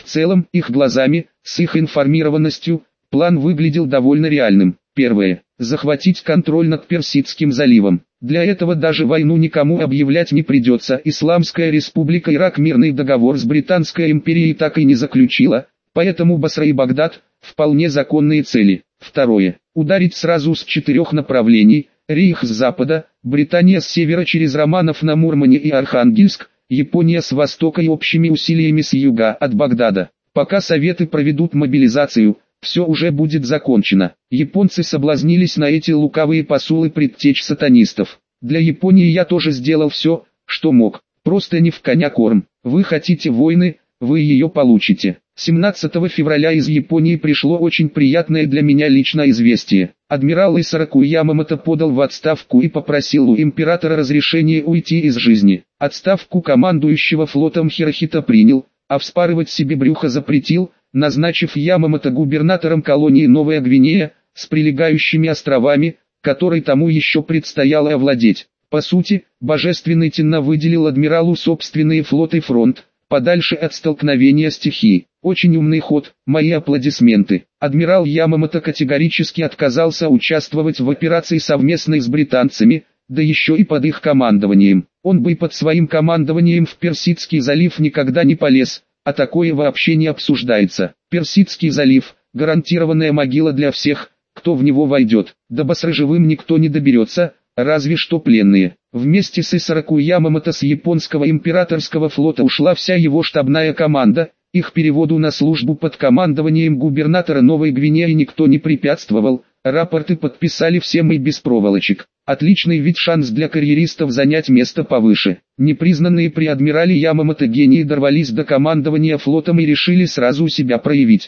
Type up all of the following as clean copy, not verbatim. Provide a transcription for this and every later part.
целом, их глазами, с их информированностью, план выглядел довольно реальным. Первое. Захватить контроль над Персидским заливом. Для этого даже войну никому объявлять не придется. Исламская республика Ирак мирный договор с Британской империей так и не заключила, поэтому Басра и Багдад – вполне законные цели. Второе. Ударить сразу с 4 направлений: Рейх с запада, Британия с севера через Романов на Мурмане и Архангельск, Япония с востока и общими усилиями с юга от Багдада. Пока Советы проведут мобилизацию, все уже будет закончено. Японцы соблазнились на эти лукавые посулы предтеч сатанистов. Для Японии я тоже сделал все, что мог. Просто не в коня корм. Вы хотите войны, вы ее получите. 17 февраля из Японии пришло очень приятное для меня лично известие. Адмирал Исараку Ямамото подал в отставку и попросил у императора разрешения уйти из жизни. Отставку командующего флотом Хирохито принял, а вспарывать себе брюхо запретил, назначив Ямамото губернатором колонии Новая Гвинея, с прилегающими островами, которой тому еще предстояло овладеть. По сути, Божественный Тенна выделил адмиралу собственные флот и фронт, подальше от столкновения стихий. Очень умный ход, мои аплодисменты. Адмирал Ямамото категорически отказался участвовать в операции совместной с британцами, да еще и под их командованием. Он бы под своим командованием в Персидский залив никогда не полез, а такое вообще не обсуждается. Персидский залив – гарантированная могила для всех, кто в него войдет. До Басры живым никто не доберется, разве что пленные. Вместе с Исараку Ямамото с японского императорского флота ушла вся его штабная команда. Их переводу на службу под командованием губернатора Новой Гвинеи никто не препятствовал, рапорты подписали всем и без проволочек. Отличный вид шанс для карьеристов занять место повыше. Непризнанные при адмирале Ямамото гении дорвались до командования флотом и решили сразу себя проявить.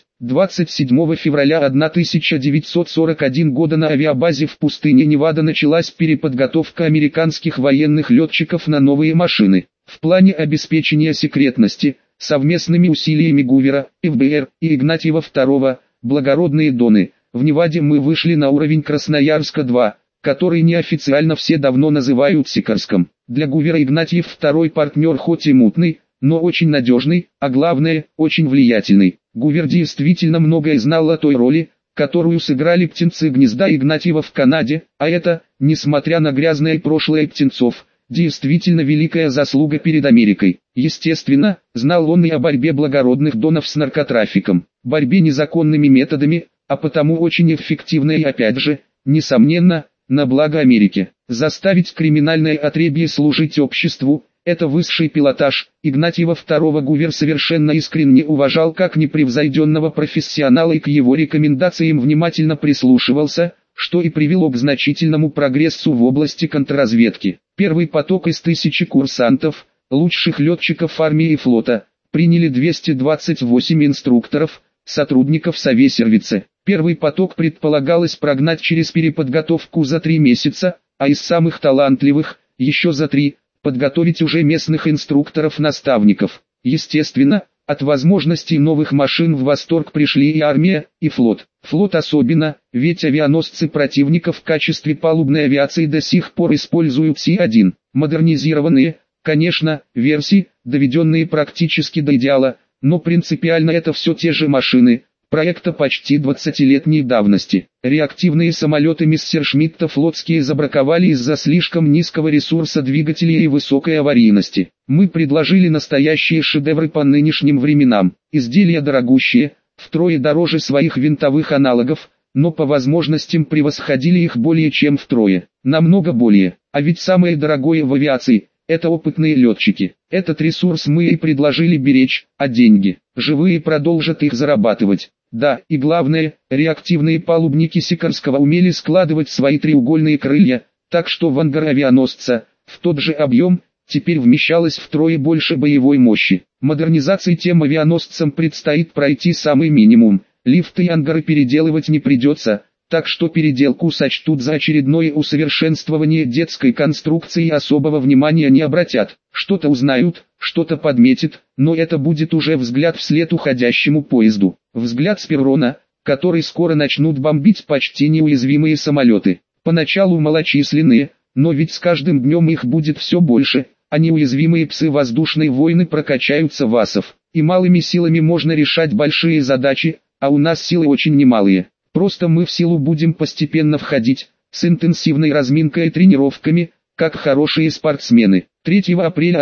27 февраля 1941 года на авиабазе в пустыне Невада началась переподготовка американских военных летчиков на новые машины. В плане обеспечения секретности, совместными усилиями Гувера, ФБР и Игнатьева II, благородные Доны, в Неваде мы вышли на уровень Красноярска-2, который неофициально все давно называют Сикарском. Для Гувера Игнатьев II партнер хоть и мутный, но очень надежный, а главное, очень влиятельный. Гувер действительно многое знал о той роли, которую сыграли птенцы гнезда Игнатьева в Канаде, а это, несмотря на грязное прошлое птенцов, действительно великая заслуга перед Америкой. Естественно, знал он и о борьбе благородных донов с наркотрафиком, борьбе незаконными методами, а потому очень эффективной и опять же, несомненно, на благо Америки. Заставить криминальное отребье служить обществу – это высший пилотаж. Игнатьева II Гувер совершенно искренне уважал как непревзойденного профессионала и к его рекомендациям внимательно прислушивался, что и привело к значительному прогрессу в области контрразведки. Первый поток из 1000 курсантов, лучших летчиков армии и флота, приняли 228 инструкторов, сотрудников Совесервице. Первый поток предполагалось прогнать через переподготовку за 3 месяца, а из самых талантливых, еще за 3, подготовить уже местных инструкторов-наставников. Естественно, от возможностей новых машин в восторг пришли и армия, и флот. Флот особенно, ведь авианосцы противника в качестве палубной авиации до сих пор используют Си-1. Модернизированные, конечно, версии, доведенные практически до идеала, но принципиально это все те же машины, проекта почти 20-летней давности. Реактивные самолеты Мессершмитта флотские забраковали из-за слишком низкого ресурса двигателей и высокой аварийности. Мы предложили настоящие шедевры по нынешним временам. Изделия дорогущие, втрое дороже своих винтовых аналогов, но по возможностям превосходили их более чем втрое. Намного более. А ведь самое дорогое в авиации – это опытные летчики. Этот ресурс мы и предложили беречь, а деньги, живые, продолжат их зарабатывать. Да, и главное, реактивные палубники Сикарского умели складывать свои треугольные крылья, так что в ангар авианосца, в тот же объем, теперь вмещалось втрое больше боевой мощи. Модернизации тем авианосцам предстоит пройти самый минимум, лифты и ангары переделывать не придется, так что переделку сочтут за очередное усовершенствование детской конструкции и особого внимания не обратят. Что-то узнают, что-то подметят, но это будет уже взгляд вслед уходящему поезду. Взгляд с перрона, который скоро начнут бомбить почти неуязвимые самолеты. Поначалу малочисленные, но ведь с каждым днем их будет все больше, а неуязвимые псы воздушной войны прокачаются в асов. и малыми силами можно решать большие задачи, а у нас силы очень немалые. Просто мы в силу будем постепенно входить, с интенсивной разминкой и тренировками, как хорошие спортсмены. 3 апреля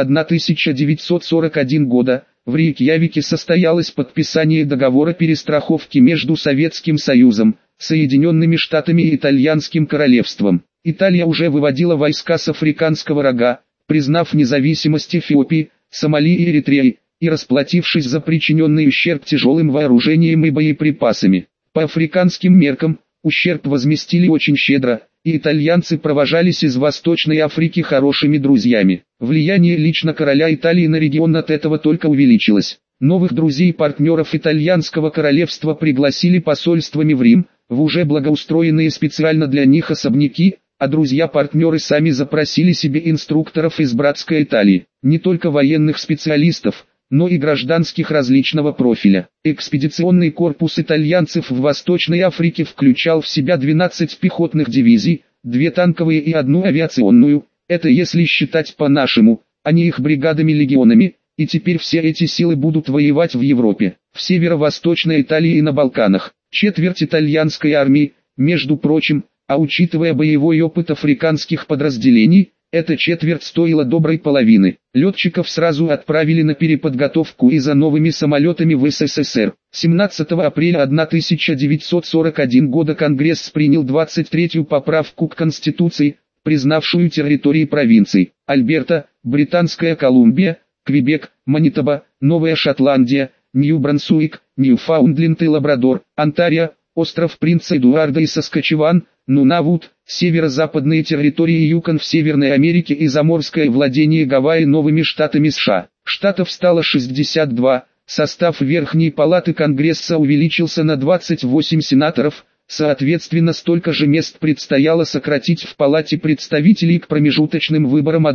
1941 года в Рейкьявике состоялось подписание договора перестраховки между Советским Союзом, Соединенными Штатами и Итальянским Королевством. Италия уже выводила войска с Африканского рога, признав независимость Эфиопии, Сомали и Эритреи, и расплатившись за причиненный ущерб тяжелым вооружением и боеприпасами. По африканским меркам, ущерб возместили очень щедро, и итальянцы провожались из Восточной Африки хорошими друзьями. Влияние лично короля Италии на регион от этого только увеличилось. Новых друзей и партнеров итальянского королевства пригласили посольствами в Рим, в уже благоустроенные специально для них особняки, а друзья-партнеры сами запросили себе инструкторов из братской Италии, не только военных специалистов, но и гражданских различного профиля. Экспедиционный корпус итальянцев в Восточной Африке включал в себя 12 пехотных дивизий, 2 танковые и 1 авиационную, это если считать по-нашему, а не их бригадами-легионами, и теперь все эти силы будут воевать в Европе, в северо-восточной Италии и на Балканах. Четверть итальянской армии, между прочим, а учитывая боевой опыт африканских подразделений, эта четверть стоила доброй половины. Летчиков сразу отправили на переподготовку и за новыми самолетами в СССР. 17 апреля 1941 года Конгресс принял 23-ю поправку к Конституции, признавшую территории провинций Альберта, Британская Колумбия, Квебек, Манитоба, Новая Шотландия, Нью-Брансуик, Ньюфаундленд и Лабрадор, Онтарио, остров Принца Эдуарда и Саскачеван, Нунавут, северо-западные территории Юкон в Северной Америке и заморское владение Гавайи новыми штатами США. Штатов стало 62, состав Верхней Палаты Конгресса увеличился на 28 сенаторов, соответственно столько же мест предстояло сократить в Палате представителей к промежуточным выборам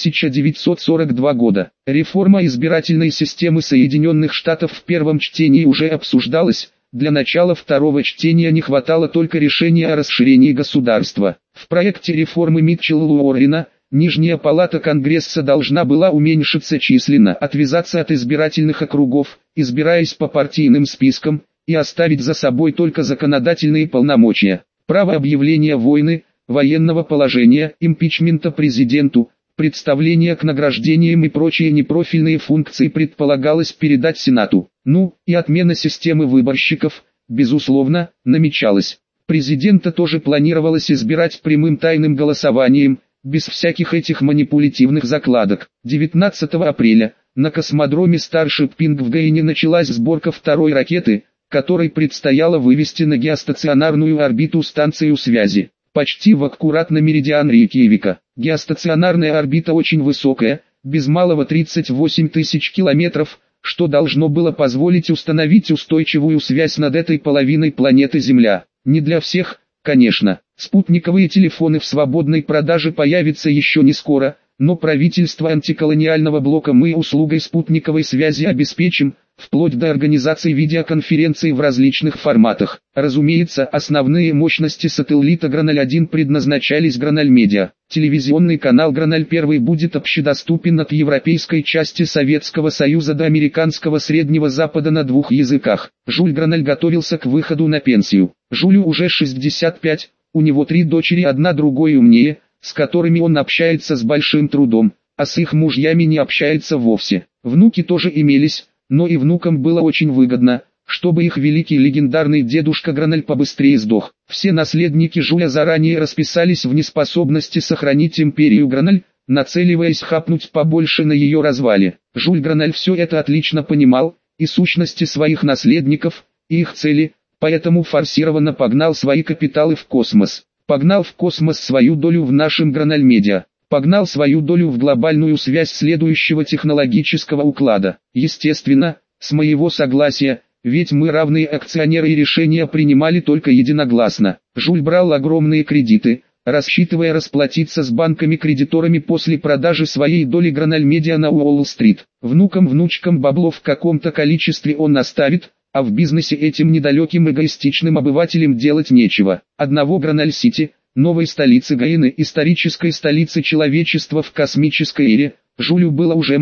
1942 года. Реформа избирательной системы Соединенных Штатов в первом чтении уже обсуждалась. Для начала второго чтения не хватало только решения о расширении государства. В проекте реформы Митчелла-Уоррена, Нижняя палата Конгресса должна была уменьшиться численно, отвязаться от избирательных округов, избираясь по партийным спискам, и оставить за собой только законодательные полномочия. Право объявления войны, военного положения, импичмента президенту, представления к награждениям и прочие непрофильные функции предполагалось передать Сенату. И отмена системы выборщиков, безусловно, намечалась. Президента тоже планировалось избирать прямым тайным голосованием, без всяких этих манипулятивных закладок. 19 апреля, на космодроме Старшип Пинг в Гейне началась сборка второй ракеты, которой предстояло вывести на геостационарную орбиту станцию связи, почти в аккурат на меридиан Рейкьявика. Геостационарная орбита очень высокая, без малого 38 тысяч километров, что должно было позволить установить устойчивую связь над этой половиной планеты Земля. Не для всех, конечно. Спутниковые телефоны в свободной продаже появятся еще не скоро, но правительство антиколониального блока мы услугой спутниковой связи обеспечим, вплоть до организации видеоконференций в различных форматах. Разумеется, основные мощности сателлита Граналь-1 предназначались Граналь-Медиа. Телевизионный канал Граналь-1 будет общедоступен от европейской части Советского Союза до американского Среднего Запада на 2 языках. Жюль Граналь готовился к выходу на пенсию. Жюлю уже 65, у него 3 дочери, одна другой умнее, с которыми он общается с большим трудом, а с их мужьями не общается вовсе. Внуки тоже имелись, но и внукам было очень выгодно, чтобы их великий легендарный дедушка Граналь побыстрее сдох. Все наследники Жюля заранее расписались в неспособности сохранить империю Граналь, нацеливаясь хапнуть побольше на ее развале. Жюль Граналь все это отлично понимал, и сущности своих наследников, и их цели, поэтому форсированно погнал свои капиталы в космос. Погнал в космос свою долю в нашем Граналь-Медиа. Погнал свою долю в глобальную связь следующего технологического уклада. Естественно, с моего согласия, ведь мы равные акционеры и решения принимали только единогласно. Жюль брал огромные кредиты, рассчитывая расплатиться с банками-кредиторами после продажи своей доли Граналь-Медиа на Уолл-стрит. Внукам-внучкам бабло в каком-то количестве он оставит, а в бизнесе этим недалеким эгоистичным обывателям делать нечего. Одного Граналь-Сити, новой столицы Гаины, исторической столицы человечества в космической эре, Жюлю было уже мало.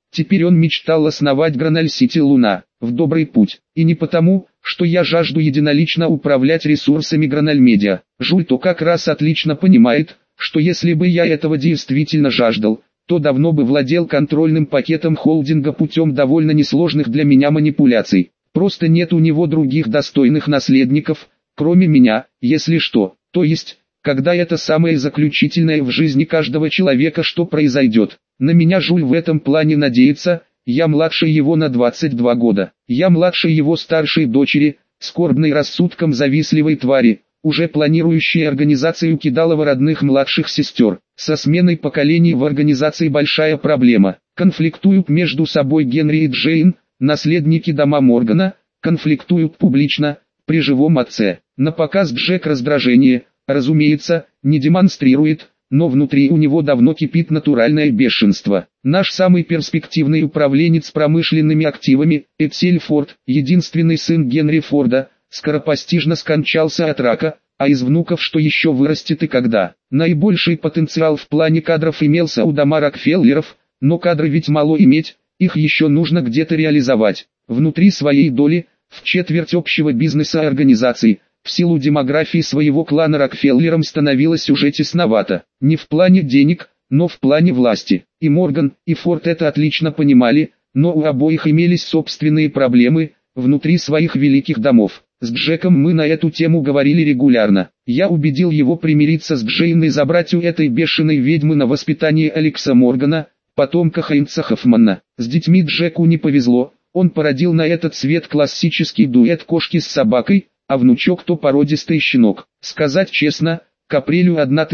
Теперь он мечтал основать Граналь-Сити Луна, в добрый путь. И не потому, что я жажду единолично управлять ресурсами Граналь-Медиа. Жульто как раз отлично понимает, что если бы я этого действительно жаждал, то давно бы владел контрольным пакетом холдинга путем довольно несложных для меня манипуляций. Просто нет у него других достойных наследников, кроме меня, если что. То есть, когда это самое заключительное в жизни каждого человека, что произойдет. На меня Жуль в этом плане надеется, я младше его на 22 года. Я младше его старшей дочери, скорбной рассудком завистливой твари, уже планирующей организацию кидалова родных младших сестер. Со сменой поколений в организации большая проблема. Конфликтуют между собой Генри и Джейн, наследники дома Моргана, конфликтуют публично, при живом отце. На показ Джек раздражение, разумеется, не демонстрирует, но внутри у него давно кипит натуральное бешенство. Наш самый перспективный управленец промышленными активами, Этсель Форд, единственный сын Генри Форда, скоропостижно скончался от рака, а из внуков что еще вырастет и когда. Наибольший потенциал в плане кадров имелся у дома Рокфеллеров, но кадры ведь мало иметь, их еще нужно где-то реализовать. Внутри своей доли, в четверть общего бизнеса организации, в силу демографии своего клана Рокфеллерам становилось уже тесновато. Не в плане денег, но в плане власти. И Морган, и Форд это отлично понимали, но у обоих имелись собственные проблемы, внутри своих великих домов. С Джеком мы на эту тему говорили регулярно. Я убедил его примириться с Джейн и забрать у этой бешеной ведьмы на воспитание Алекса Моргана, потомка Хайнца Хоффмана. С детьми Джеку не повезло, он породил на этот свет классический дуэт кошки с собакой, а внучок то породистый щенок. Сказать честно, к апрелю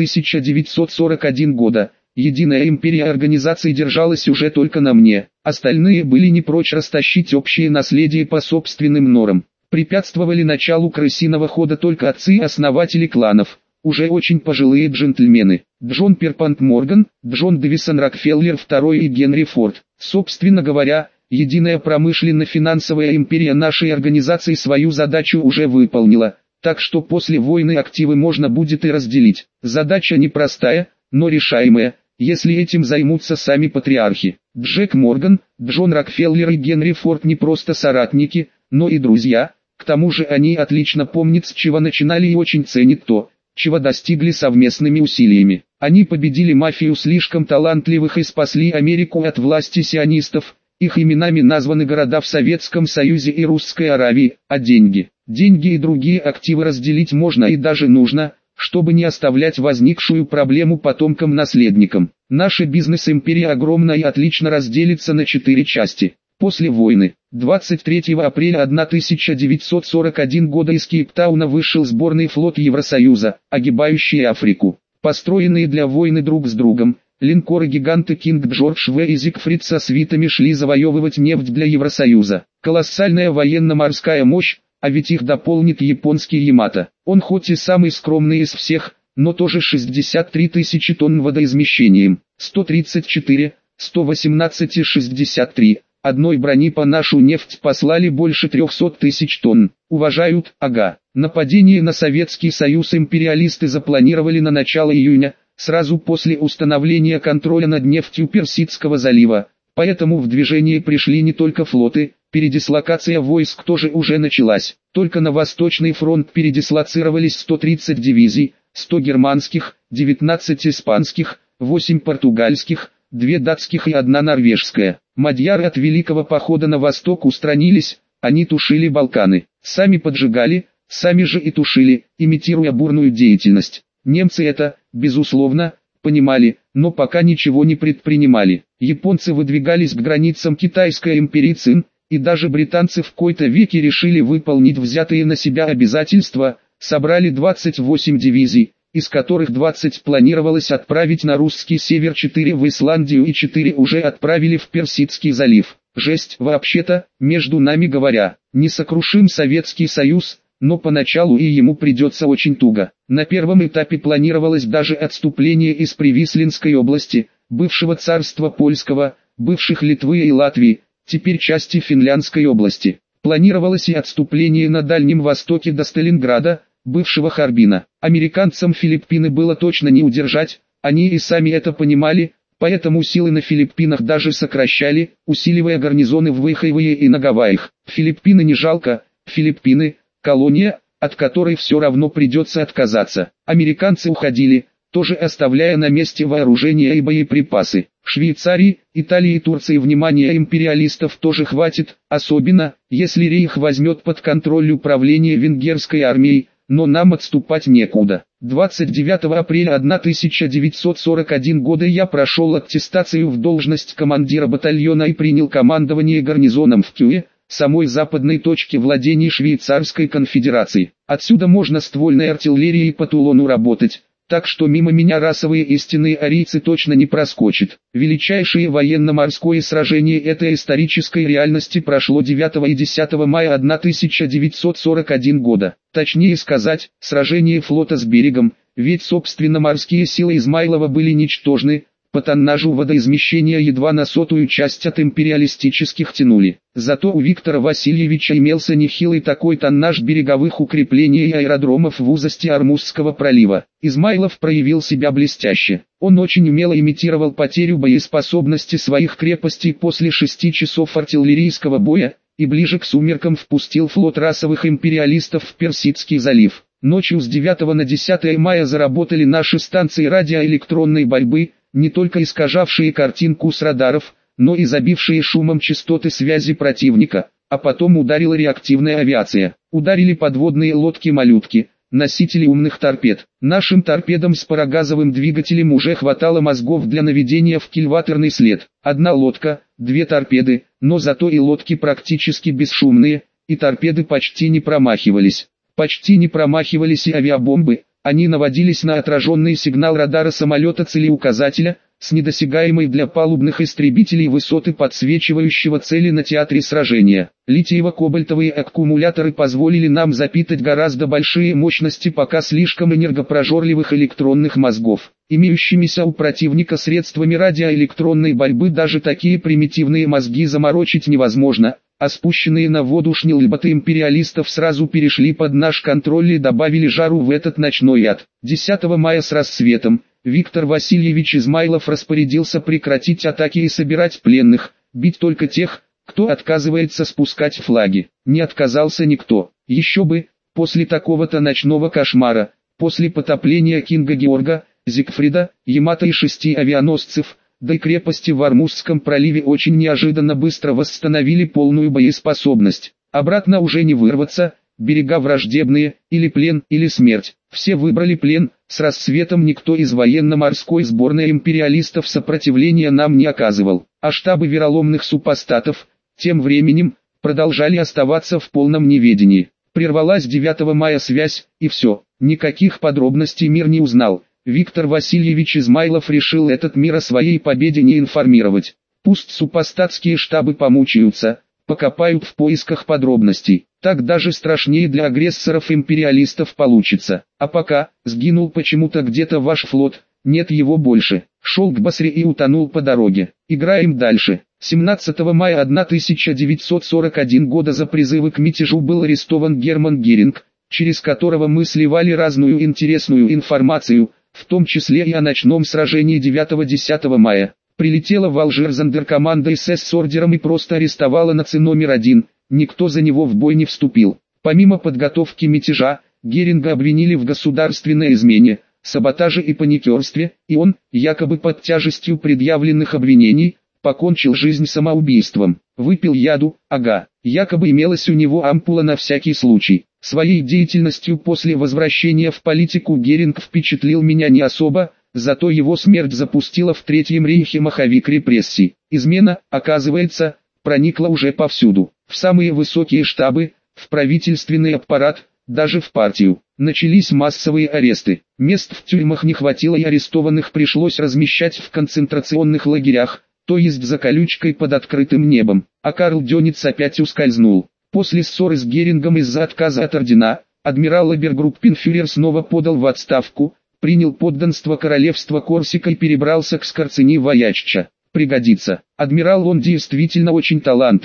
1941 года, единая империя организаций держалась уже только на мне, остальные были не прочь растащить общее наследие по собственным норам. Препятствовали началу крысиного хода только отцы-основатели кланов, уже очень пожилые джентльмены. Джон Перпант Морган, Джон Дэвисон Рокфеллер II и Генри Форд. Собственно говоря, единая промышленно-финансовая империя нашей организации свою задачу уже выполнила, так что после войны активы можно будет и разделить. Задача непростая, но решаемая, если этим займутся сами патриархи. Джек Морган, Джон Рокфеллер и Генри Форд не просто соратники, но и друзья, к тому же они отлично помнят, с чего начинали и очень ценят то, чего достигли совместными усилиями. Они победили мафию слишком талантливых и спасли Америку от власти сионистов. Их именами названы города в Советском Союзе и Русской Аравии, а деньги и другие активы разделить можно и даже нужно, чтобы не оставлять возникшую проблему потомкам-наследникам. Наша бизнес-империя огромна и отлично разделится на 4 части. После войны, 23 апреля 1941 года из Кейптауна вышел сборный флот Евросоюза, огибающий Африку. Построенные для войны друг с другом, линкоры-гиганты Кинг Джордж В и Зигфрид со свитами шли завоевывать нефть для Евросоюза. Колоссальная военно-морская мощь, а ведь их дополнит японский Ямато. Он хоть и самый скромный из всех, но тоже 63 тысячи тонн водоизмещением, 134, 118 и 63. Одной брони по нашу нефть послали больше 300 тысяч тонн. Уважают, ага. Нападение на Советский Союз империалисты запланировали на начало июня, сразу после установления контроля над нефтью Персидского залива. Поэтому в движение пришли не только флоты, передислокация войск тоже уже началась. Только на Восточный фронт передислоцировались 130 дивизий, 100 германских, 19 испанских, 8 португальских, 2 датских и 1 норвежская. Мадьяры от Великого похода на восток устранились, они тушили Балканы, сами поджигали, сами же и тушили, имитируя бурную деятельность. Немцы это, безусловно, понимали, но пока ничего не предпринимали. Японцы выдвигались к границам Китайской империи Цин, и даже британцы в кои-то веки решили выполнить взятые на себя обязательства, собрали 28 дивизий, из которых 20 планировалось отправить на русский север, 4 в Исландию и 4 уже отправили в Персидский залив. Жесть, вообще-то, между нами говоря, несокрушим Советский Союз, но поначалу и ему придется очень туго. На первом этапе планировалось даже отступление из Привислинской области, бывшего царства Польского, бывших Литвы и Латвии, теперь части Финляндской области. Планировалось и отступление на Дальнем Востоке до Сталинграда, бывшего Харбина. Американцам Филиппины было точно не удержать, они и сами это понимали, Поэтому силы на Филиппинах даже сокращали, усиливая гарнизоны в Вайхайве и на Гавайях. Филиппины не жалко, Филиппины – колония, от которой все равно придется отказаться. Американцы уходили, тоже оставляя на месте вооружение и боеприпасы. Швейцарии, Италии и Турции внимания империалистов тоже хватит, особенно, если Рейх возьмет под контроль управление венгерской армией, но нам отступать некуда. 29 апреля 1941 года я прошел аттестацию в должность командира батальона и принял командование гарнизоном в Кюе, самой западной точке владений Швейцарской конфедерации. Отсюда можно ствольной артиллерией по Тулону работать, так что мимо меня расовые истинные арийцы точно не проскочат. Величайшее военно-морское сражение этой исторической реальности прошло 9 и 10 мая 1941 года. Точнее сказать, сражение флота с берегом, ведь собственно морские силы Измайлова были ничтожны, по тоннажу водоизмещения едва на 100-ю часть от империалистических тянули. Зато у Виктора Васильевича имелся нехилый такой тоннаж береговых укреплений и аэродромов в узости Ормузского пролива. Измайлов проявил себя блестяще. Он очень умело имитировал потерю боеспособности своих крепостей после 6 часов артиллерийского боя, и ближе к сумеркам впустил флот расовых империалистов в Персидский залив. Ночью с 9 на 10 мая заработали наши станции радиоэлектронной борьбы, не только искажавшие картинку с радаров, но и забившие шумом частоты связи противника, а потом ударила реактивная авиация. Ударили подводные лодки-малютки, носители умных торпед. Нашим торпедам с парогазовым двигателем уже хватало мозгов для наведения в кильваторный след. Одна лодка, 2 торпеды, но зато и лодки практически бесшумные, и торпеды почти не промахивались. Почти не промахивались и авиабомбы. Они наводились на отраженный сигнал радара самолета-целеуказателя, с недосягаемой для палубных истребителей высоты подсвечивающего цели на театре сражения. Литиево-кобальтовые аккумуляторы позволили нам запитать гораздо большие мощности пока слишком энергопрожорливых электронных мозгов. Имеющимися у противника средствами радиоэлектронной борьбы даже такие примитивные мозги заморочить невозможно, а спущенные на воду шнилбаты империалистов сразу перешли под наш контроль и добавили жару в этот ночной ад. 10 мая с рассветом Виктор Васильевич Измайлов распорядился прекратить атаки и собирать пленных, бить только тех, кто отказывается спускать флаги. Не отказался никто. Еще бы, после такого-то ночного кошмара, после потопления Кинга Георга, Зигфрида, Ямато и 6 авианосцев, да и крепости в Ормузском проливе очень неожиданно быстро восстановили полную боеспособность. Обратно уже не вырваться, берега враждебные, или плен, или смерть. Все выбрали плен, с рассветом никто из военно-морской сборной империалистов сопротивления нам не оказывал. А штабы вероломных супостатов, тем временем, продолжали оставаться в полном неведении. Прервалась 9 мая связь, и все, никаких подробностей мир не узнал. Виктор Васильевич Измайлов решил этот мир о своей победе не информировать. Пусть супостатские штабы помучаются, покопают в поисках подробностей. Так даже страшнее для агрессоров-империалистов получится. А пока, сгинул почему-то где-то ваш флот, нет его больше. Шел к Басре и утонул по дороге. Играем дальше. 17 мая 1941 года за призывы к мятежу был арестован Герман Геринг, через которого мы сливали разную интересную информацию, в том числе и о ночном сражении 9-10 мая. Прилетела в Алжир зондеркоманда СС с ордером и просто арестовала наци номер 1, никто за него в бой не вступил. Помимо подготовки мятежа, Геринга обвинили в государственной измене, саботаже и паникерстве, и он, якобы под тяжестью предъявленных обвинений, покончил жизнь самоубийством. Выпил яду, якобы имелась у него ампула на всякий случай. Своей деятельностью после возвращения в политику Геринг впечатлил меня не особо, зато его смерть запустила в Третьем рейхе маховик репрессий. Измена, оказывается, проникла уже повсюду, в самые высокие штабы, в правительственный аппарат, даже в партию. Начались массовые аресты. Мест в тюрьмах не хватило и арестованных пришлось размещать в концентрационных лагерях, то есть за колючкой под открытым небом. А Карл Дёниц опять ускользнул. После ссоры с Герингом из-за отказа от ордена, адмирал Обергруппенфюрер снова подал в отставку, принял подданство королевства Корсика и перебрался к Скорцени Воячча. Пригодится. Адмирал он действительно очень талантливый,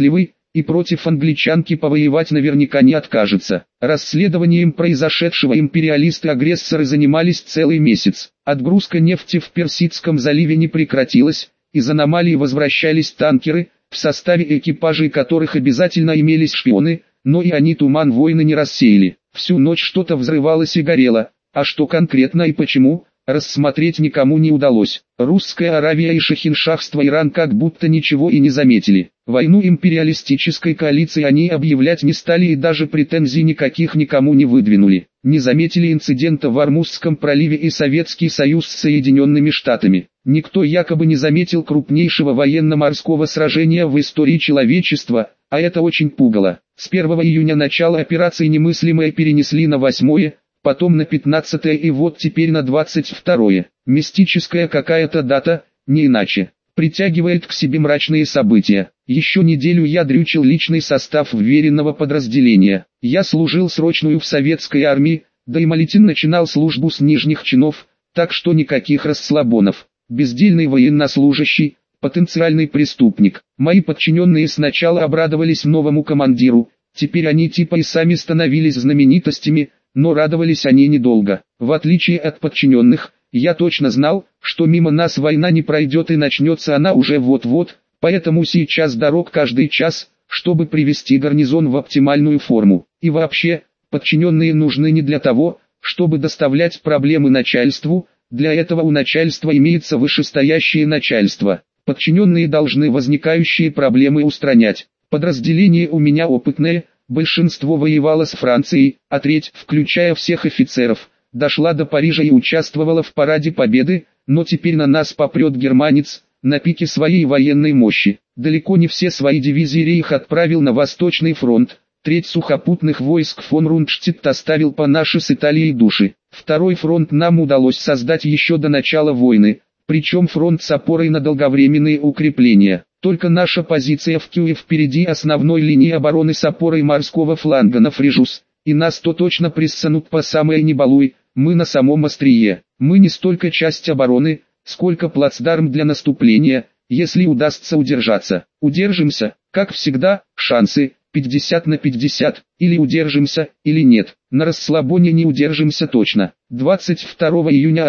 и против англичанки повоевать наверняка не откажется. Расследованием произошедшего империалисты-агрессоры занимались целый месяц. Отгрузка нефти в Персидском заливе не прекратилась, из аномалии возвращались танкеры, в составе экипажей которых обязательно имелись шпионы, но и они туман войны не рассеяли. Всю ночь что-то взрывалось и горело, а что конкретно и почему, рассмотреть никому не удалось. Русская Аравия и шахиншахство Иран как будто ничего и не заметили. Войну империалистической коалиции они объявлять не стали и даже претензий никаких никому не выдвинули. Не заметили инцидента в Ормузском проливе и Советский Союз с Соединенными Штатами. Никто якобы не заметил крупнейшего военно-морского сражения в истории человечества, а это очень пугало. С 1 июня начало операции немыслимое перенесли на 8, потом на 15 и вот теперь на 22. Мистическая какая-то дата, не иначе. Притягивает к себе мрачные события. Еще неделю я дрючил личный состав вверенного подразделения. Я служил срочную в советской армии, да и Малетин начинал службу с нижних чинов, так что никаких расслабонов. Бездельный военнослужащий, потенциальный преступник. Мои подчиненные сначала обрадовались новому командиру, теперь они типа и сами становились знаменитостями, но радовались они недолго. В отличие от подчиненных, я точно знал, что мимо нас война не пройдет и начнется она уже вот-вот, поэтому сейчас дорог каждый час, чтобы привести гарнизон в оптимальную форму. И вообще, подчиненные нужны не для того, чтобы доставлять проблемы начальству, для этого у начальства имеется вышестоящее начальство. Подчиненные должны возникающие проблемы устранять. Подразделение у меня опытное, большинство воевало с Францией, а треть, включая всех офицеров, дошла до Парижа и участвовала в параде Победы, но теперь на нас попрет германец, на пике своей военной мощи. Далеко не все свои дивизии Рейх отправил на Восточный фронт, треть сухопутных войск фон Рунштадт оставил по нашей с Италией души. Второй фронт нам удалось создать еще до начала войны, причем фронт с опорой на долговременные укрепления. Только наша позиция в Киеве впереди основной линии обороны с опорой морского фланга на Фрижус, и нас то точно прессанут по самое не балуй, мы на самом острие. Мы не столько часть обороны, сколько плацдарм для наступления, если удастся удержаться. Удержимся, как всегда, шансы 50 на 50, или удержимся, или нет. На расслабоне не удержимся точно. 22 июня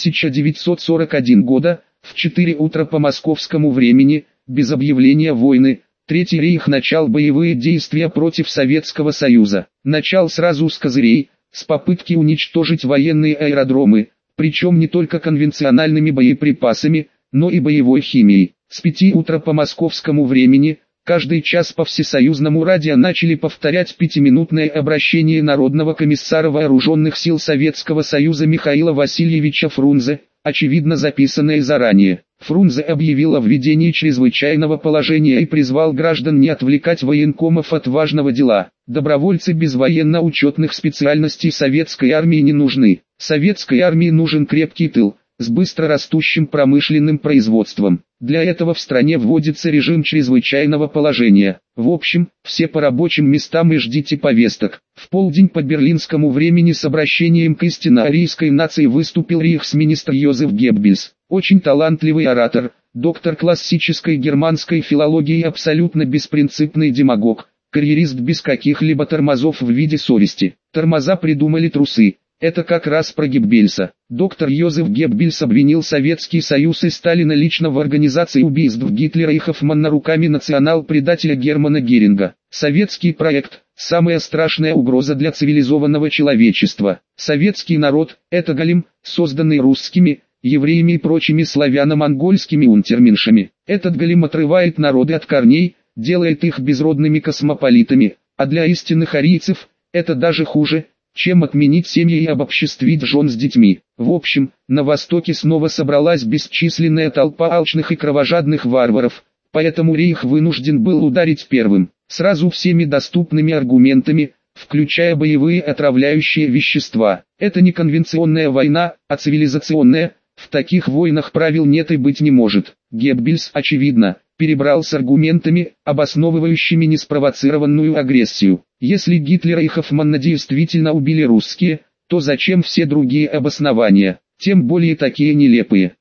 1941 года, в 4 утра по московскому времени, без объявления войны, Третий рейх начал боевые действия против Советского Союза. Начал сразу с козырей, с попытки уничтожить военные аэродромы, причем не только конвенциональными боеприпасами, но и боевой химией. С 5 утра по московскому времени, каждый час по всесоюзному радио начали повторять пятиминутное обращение Народного комиссара Вооруженных сил Советского Союза Михаила Васильевича Фрунзе, очевидно записанное заранее. Фрунзе объявил о введении чрезвычайного положения и призвал граждан не отвлекать военкомов от важного дела. Добровольцы без военно-учетных специальностей советской армии не нужны. Советской армии нужен крепкий тыл, с быстро растущим промышленным производством. Для этого в стране вводится режим чрезвычайного положения. В общем, все по рабочим местам и ждите повесток. В полдень по берлинскому времени с обращением к истинно-арийской нации выступил рейхсминистр Йозеф Геббельс. Очень талантливый оратор, доктор классической германской филологии и абсолютно беспринципный демагог, карьерист без каких-либо тормозов в виде совести. Тормоза придумали трусы. Это как раз про Геббельса. Доктор Йозеф Геббельс обвинил Советский Союз и Сталина лично в организации убийств Гитлера и Хоффмана руками национал-предателя Германа Геринга. Советский проект – самая страшная угроза для цивилизованного человечества. Советский народ – это голем, созданный русскими, евреями и прочими славяно-монгольскими унтерменшами. Этот голем отрывает народы от корней, делает их безродными космополитами, а для истинных арийцев – это даже хуже – чем отменить семьи и обобществить жен с детьми. В общем, на Востоке снова собралась бесчисленная толпа алчных и кровожадных варваров, поэтому рейх вынужден был ударить первым, сразу всеми доступными аргументами, включая боевые отравляющие вещества. Это не конвенционная война, а цивилизационная, в таких войнах правил нет и быть не может. Геббельс, очевидно, перебрал с аргументами, обосновывающими неспровоцированную агрессию. Если Гитлера и Хоффмана действительно убили русские, то зачем все другие обоснования, тем более такие нелепые?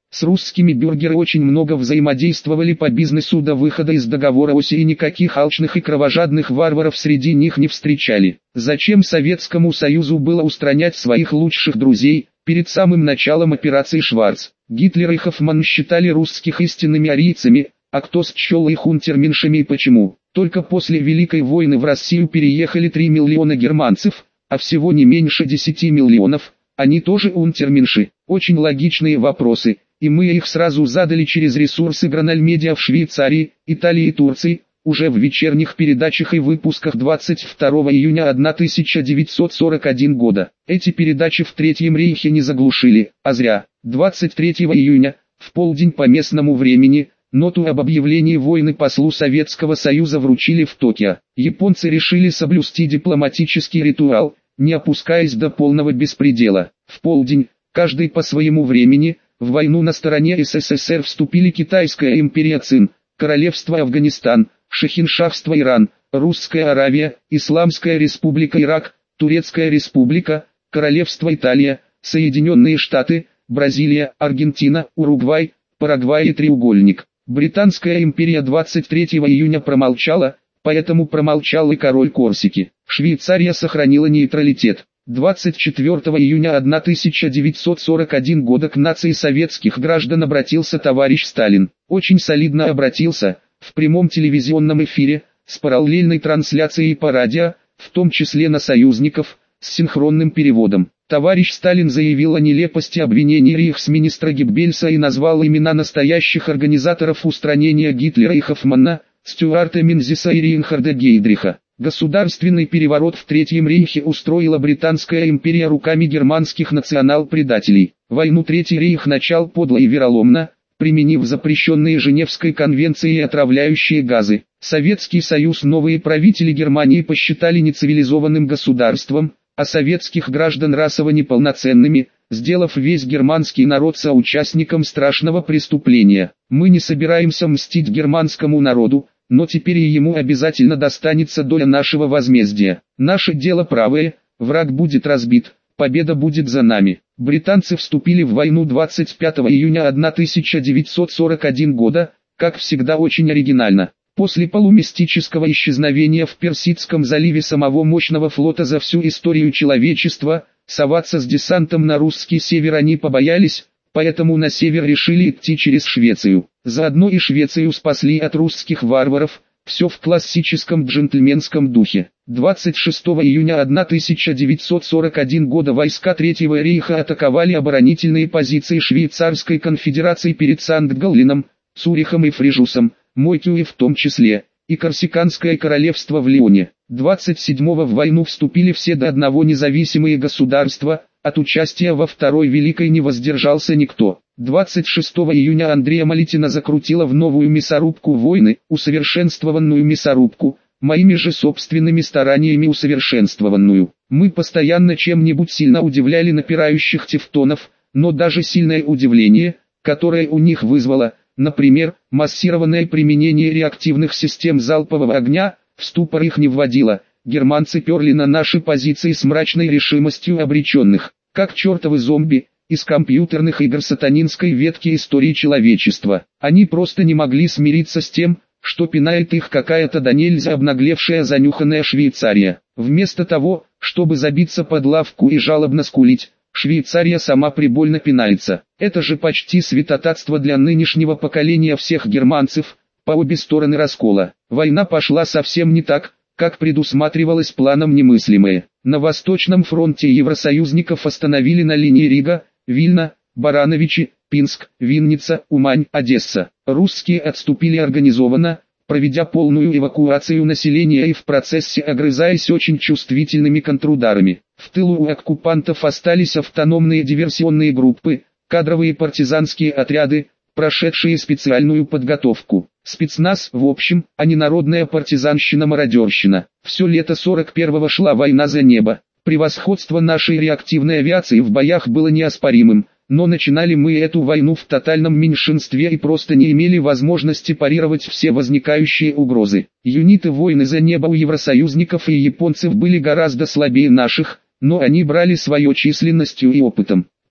С русскими бюргеры очень много взаимодействовали по бизнесу до выхода из договора Оси и никаких алчных и кровожадных варваров среди них не встречали. Зачем Советскому Союзу было устранять своих лучших друзей? Перед самым началом операции «Шварц» Гитлер и Хоффман считали русских истинными арийцами, а кто счел их унтерменшами и почему? Только после Великой войны в Россию переехали 3 миллиона германцев, а всего не меньше 10 миллионов, они тоже унтерменши. Очень логичные вопросы, и мы их сразу задали через ресурсы Гранальмедиа в Швейцарии, Италии и Турции, уже в вечерних передачах и выпусках 22 июня 1941 года. Эти передачи в Третьем рейхе не заглушили, а зря. 23 июня, в полдень по местному времени, ноту об объявлении войны послу Советского Союза вручили в Токио. Японцы решили соблюсти дипломатический ритуал, не опускаясь до полного беспредела. В полдень, каждый по своему времени, в войну на стороне СССР вступили Китайская империя Цин, Королевство Афганистан, Шахиншахство Иран, Русская Аравия, Исламская Республика Ирак, Турецкая Республика, Королевство Италия, Соединенные Штаты, Бразилия, Аргентина, Уругвай, Парагвай и Треугольник. Британская империя 23 июня промолчала, поэтому промолчал и король Корсики. Швейцария сохранила нейтралитет. 24 июня 1941 года к нации советских граждан обратился товарищ Сталин. Очень солидно обратился, в прямом телевизионном эфире, с параллельной трансляцией по радио, в том числе на союзников, с синхронным переводом. Товарищ Сталин заявил о нелепости обвинений рейхсминистра Геббельса и назвал имена настоящих организаторов устранения Гитлера и Хоффмана, Стюарта Минзиса и Рейнхарда Гейдриха. Государственный переворот в Третьем рейхе устроила Британская империя руками германских национал-предателей. Войну Третий рейх начал подло и вероломно, применив запрещенные Женевской конвенцией отравляющие газы. Советский Союз новые правители Германии посчитали нецивилизованным государством, а советских граждан расово неполноценными, сделав весь германский народ соучастником страшного преступления. Мы не собираемся мстить германскому народу, но теперь и ему обязательно достанется доля нашего возмездия. Наше дело правое, враг будет разбит, победа будет за нами. Британцы вступили в войну 25 июня 1941 года, как всегда очень оригинально. После полумистического исчезновения в Персидском заливе самого мощного флота за всю историю человечества, соваться с десантом на русский север они побоялись, поэтому на север решили идти через Швецию. Заодно и Швецию спасли от русских варваров, все в классическом джентльменском духе. 26 июня 1941 года войска Третьего рейха атаковали оборонительные позиции Швейцарской конфедерации перед Санкт-Галленом, Цюрихом и Фрижусом, Мойкюе в том числе, и Корсиканское королевство в Лионе. 27-го в войну вступили все до одного независимые государства, от участия во Второй Великой не воздержался никто. 26 июня Андрея Малитина закрутила в новую мясорубку войны, усовершенствованную мясорубку, моими же собственными стараниями усовершенствованную. Мы постоянно чем-нибудь сильно удивляли напирающих тевтонов, но даже сильное удивление, которое у них вызвало, например, массированное применение реактивных систем залпового огня, в ступор их не вводило. Германцы перли на наши позиции с мрачной решимостью обреченных, как чертовы зомби, из компьютерных игр сатанинской ветки истории человечества. Они просто не могли смириться с тем, что пинает их какая-то до нельзя обнаглевшая занюханная Швейцария. Вместо того, чтобы забиться под лавку и жалобно скулить, Швейцария сама прибольно пинается. Это же почти святотатство для нынешнего поколения всех германцев, по обе стороны раскола. Война пошла совсем не так, как предусматривалось планом немыслимое. На Восточном фронте евросоюзников остановили на линии Рига, Вильна, Барановичи, Пинск, Винница, Умань, Одесса. Русские отступили организованно, проведя полную эвакуацию населения и в процессе огрызаясь очень чувствительными контрударами. В тылу у оккупантов остались автономные диверсионные группы, кадровые партизанские отряды, прошедшие специальную подготовку. Спецназ в общем, а не народная партизанщина-мародерщина. Все лето 41-го шла война за небо. Превосходство нашей реактивной авиации в боях было неоспоримым, но начинали мы эту войну в тотальном меньшинстве и просто не имели возможности парировать все возникающие угрозы. Юниты войны за небо у евросоюзников и японцев были гораздо слабее наших, но они брали свое численностью и опытом.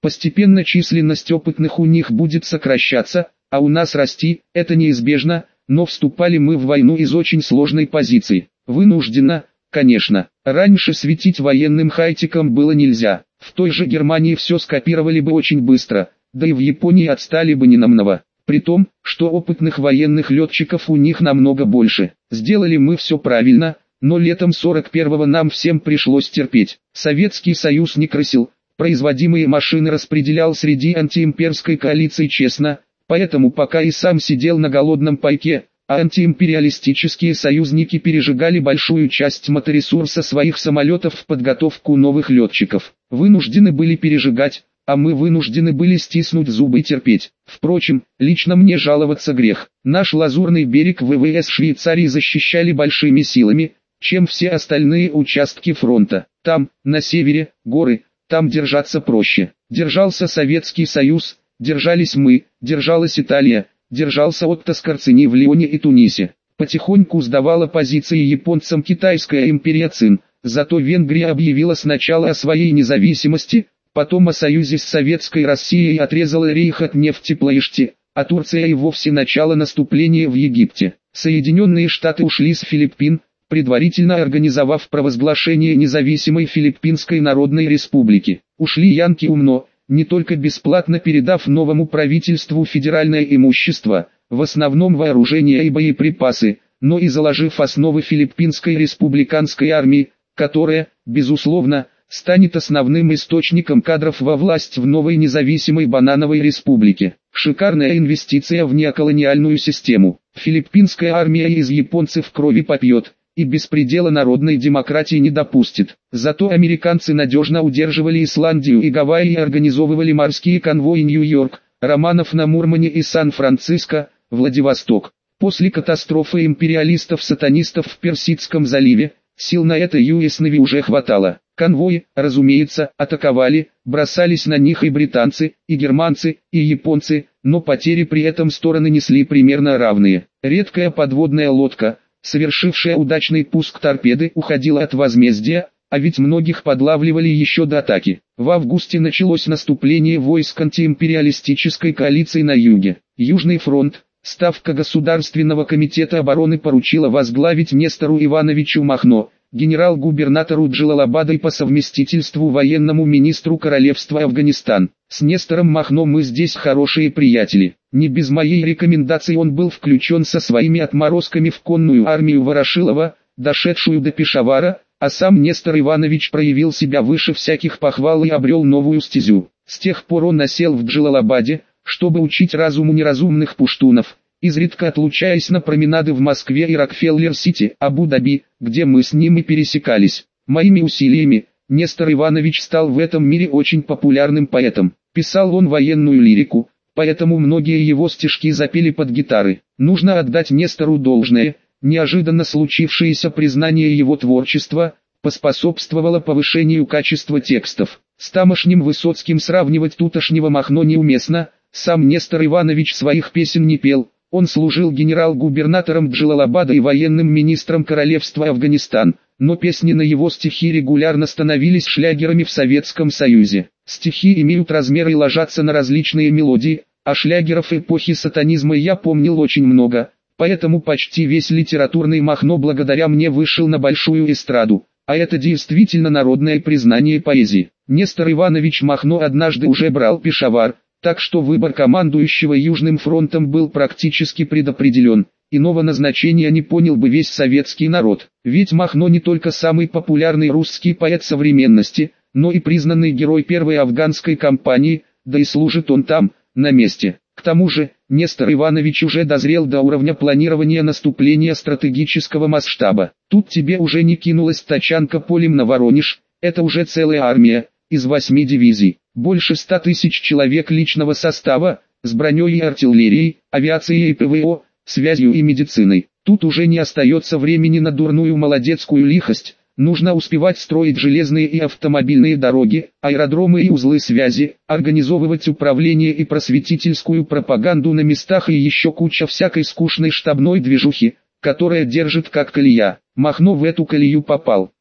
Постепенно численность опытных у них будет сокращаться, а у нас расти, это неизбежно, но вступали мы в войну из очень сложной позиции. Вынужденно, конечно. Раньше светить военным хай-теком было нельзя. В той же Германии все скопировали бы очень быстро, да и в Японии отстали бы ненамного. При том, что опытных военных летчиков у них намного больше. Сделали мы все правильно, но летом 41-го нам всем пришлось терпеть. Советский Союз не крысил, производимые машины распределял среди антиимперской коалиции честно, поэтому пока и сам сидел на голодном пайке, а антиимпериалистические союзники пережигали большую часть моторесурса своих самолетов в подготовку новых летчиков. Вынуждены были пережигать, а мы вынуждены были стиснуть зубы и терпеть. Впрочем, лично мне жаловаться грех. Наш лазурный берег ВВС Швейцарии защищали большими силами, чем все остальные участки фронта. Там, на севере, горы, там держаться проще. Держался Советский Союз, держались мы, держалась Италия, держался Отто Скорцени в Лионе и Тунисе. Потихоньку сдавала позиции японцам китайская империя Цин, зато Венгрия объявила сначала о своей независимости, потом о союзе с Советской Россией и отрезала рейх от нефтеплавишти, а Турция и вовсе начала наступления в Египте. Соединенные Штаты ушли с Филиппин, предварительно организовав провозглашение независимой Филиппинской Народной Республики. Ушли янки умно, не только бесплатно передав новому правительству федеральное имущество, в основном вооружение и боеприпасы, но и заложив основы Филиппинской республиканской армии, которая, безусловно, станет основным источником кадров во власть в новой независимой банановой республике. Шикарная инвестиция в неоколониальную систему. Филиппинская армия из японцев крови попьет, и беспредела народной демократии не допустит. Зато американцы надежно удерживали Исландию и Гавайи и организовывали морские конвои Нью-Йорк, Романов на Мурмане и Сан-Франциско, Владивосток. После катастрофы империалистов-сатанистов в Персидском заливе, сил на это US Navy уже хватало. Конвои, разумеется, атаковали, бросались на них и британцы, и германцы, и японцы, но потери при этом стороны несли примерно равные. Редкая подводная лодка, совершившая удачный пуск торпеды, уходила от возмездия, а ведь многих подлавливали еще до атаки. В августе началось наступление войск антиимпериалистической коалиции на юге. Южный фронт, Ставка Государственного комитета обороны поручила возглавить Нестору Ивановичу Махно, генерал-губернатору Джалалабада и по совместительству военному министру Королевства Афганистан. С Нестором Махно мы здесь хорошие приятели. Не без моей рекомендации он был включен со своими отморозками в конную армию Ворошилова, дошедшую до Пешавара, а сам Нестор Иванович проявил себя выше всяких похвал и обрел новую стезю. С тех пор он осел в Джалалабаде, чтобы учить разуму неразумных пуштунов, изредка отлучаясь на променады в Москве и Рокфеллер-Сити, Абу-Даби, где мы с ним и пересекались. Моими усилиями, Нестор Иванович стал в этом мире очень популярным поэтом. Писал он военную лирику, поэтому многие его стишки запели под гитары. Нужно отдать Нестору должное, неожиданно случившееся признание его творчества поспособствовало повышению качества текстов. С тамошним Высоцким сравнивать тутошнего Махно неуместно, сам Нестор Иванович своих песен не пел. Он служил генерал-губернатором Джалалабада и военным министром Королевства Афганистан, но песни на его стихи регулярно становились шлягерами в Советском Союзе. Стихи имеют размер и ложатся на различные мелодии, а шлягеров эпохи сатанизма я помнил очень много, поэтому почти весь литературный Махно благодаря мне вышел на большую эстраду, а это действительно народное признание поэзии. Нестор Иванович Махно однажды уже брал Пешавар, так что выбор командующего Южным фронтом был практически предопределен. Иного назначения не понял бы весь советский народ. Ведь Махно не только самый популярный русский поэт современности, но и признанный герой первой афганской кампании, да и служит он там, на месте. К тому же, Нестор Иванович уже дозрел до уровня планирования наступления стратегического масштаба. Тут тебе уже не кинулась тачанка полем на Воронеж, это уже целая армия, из 8 дивизий. Больше 100 тысяч человек личного состава, с броней и артиллерией, авиацией и ПВО, связью и медициной. Тут уже не остается времени на дурную молодецкую лихость, нужно успевать строить железные и автомобильные дороги, аэродромы и узлы связи, организовывать управление и просветительскую пропаганду на местах и еще куча всякой скучной штабной движухи, которая держит как колея. Махно в эту колею попал.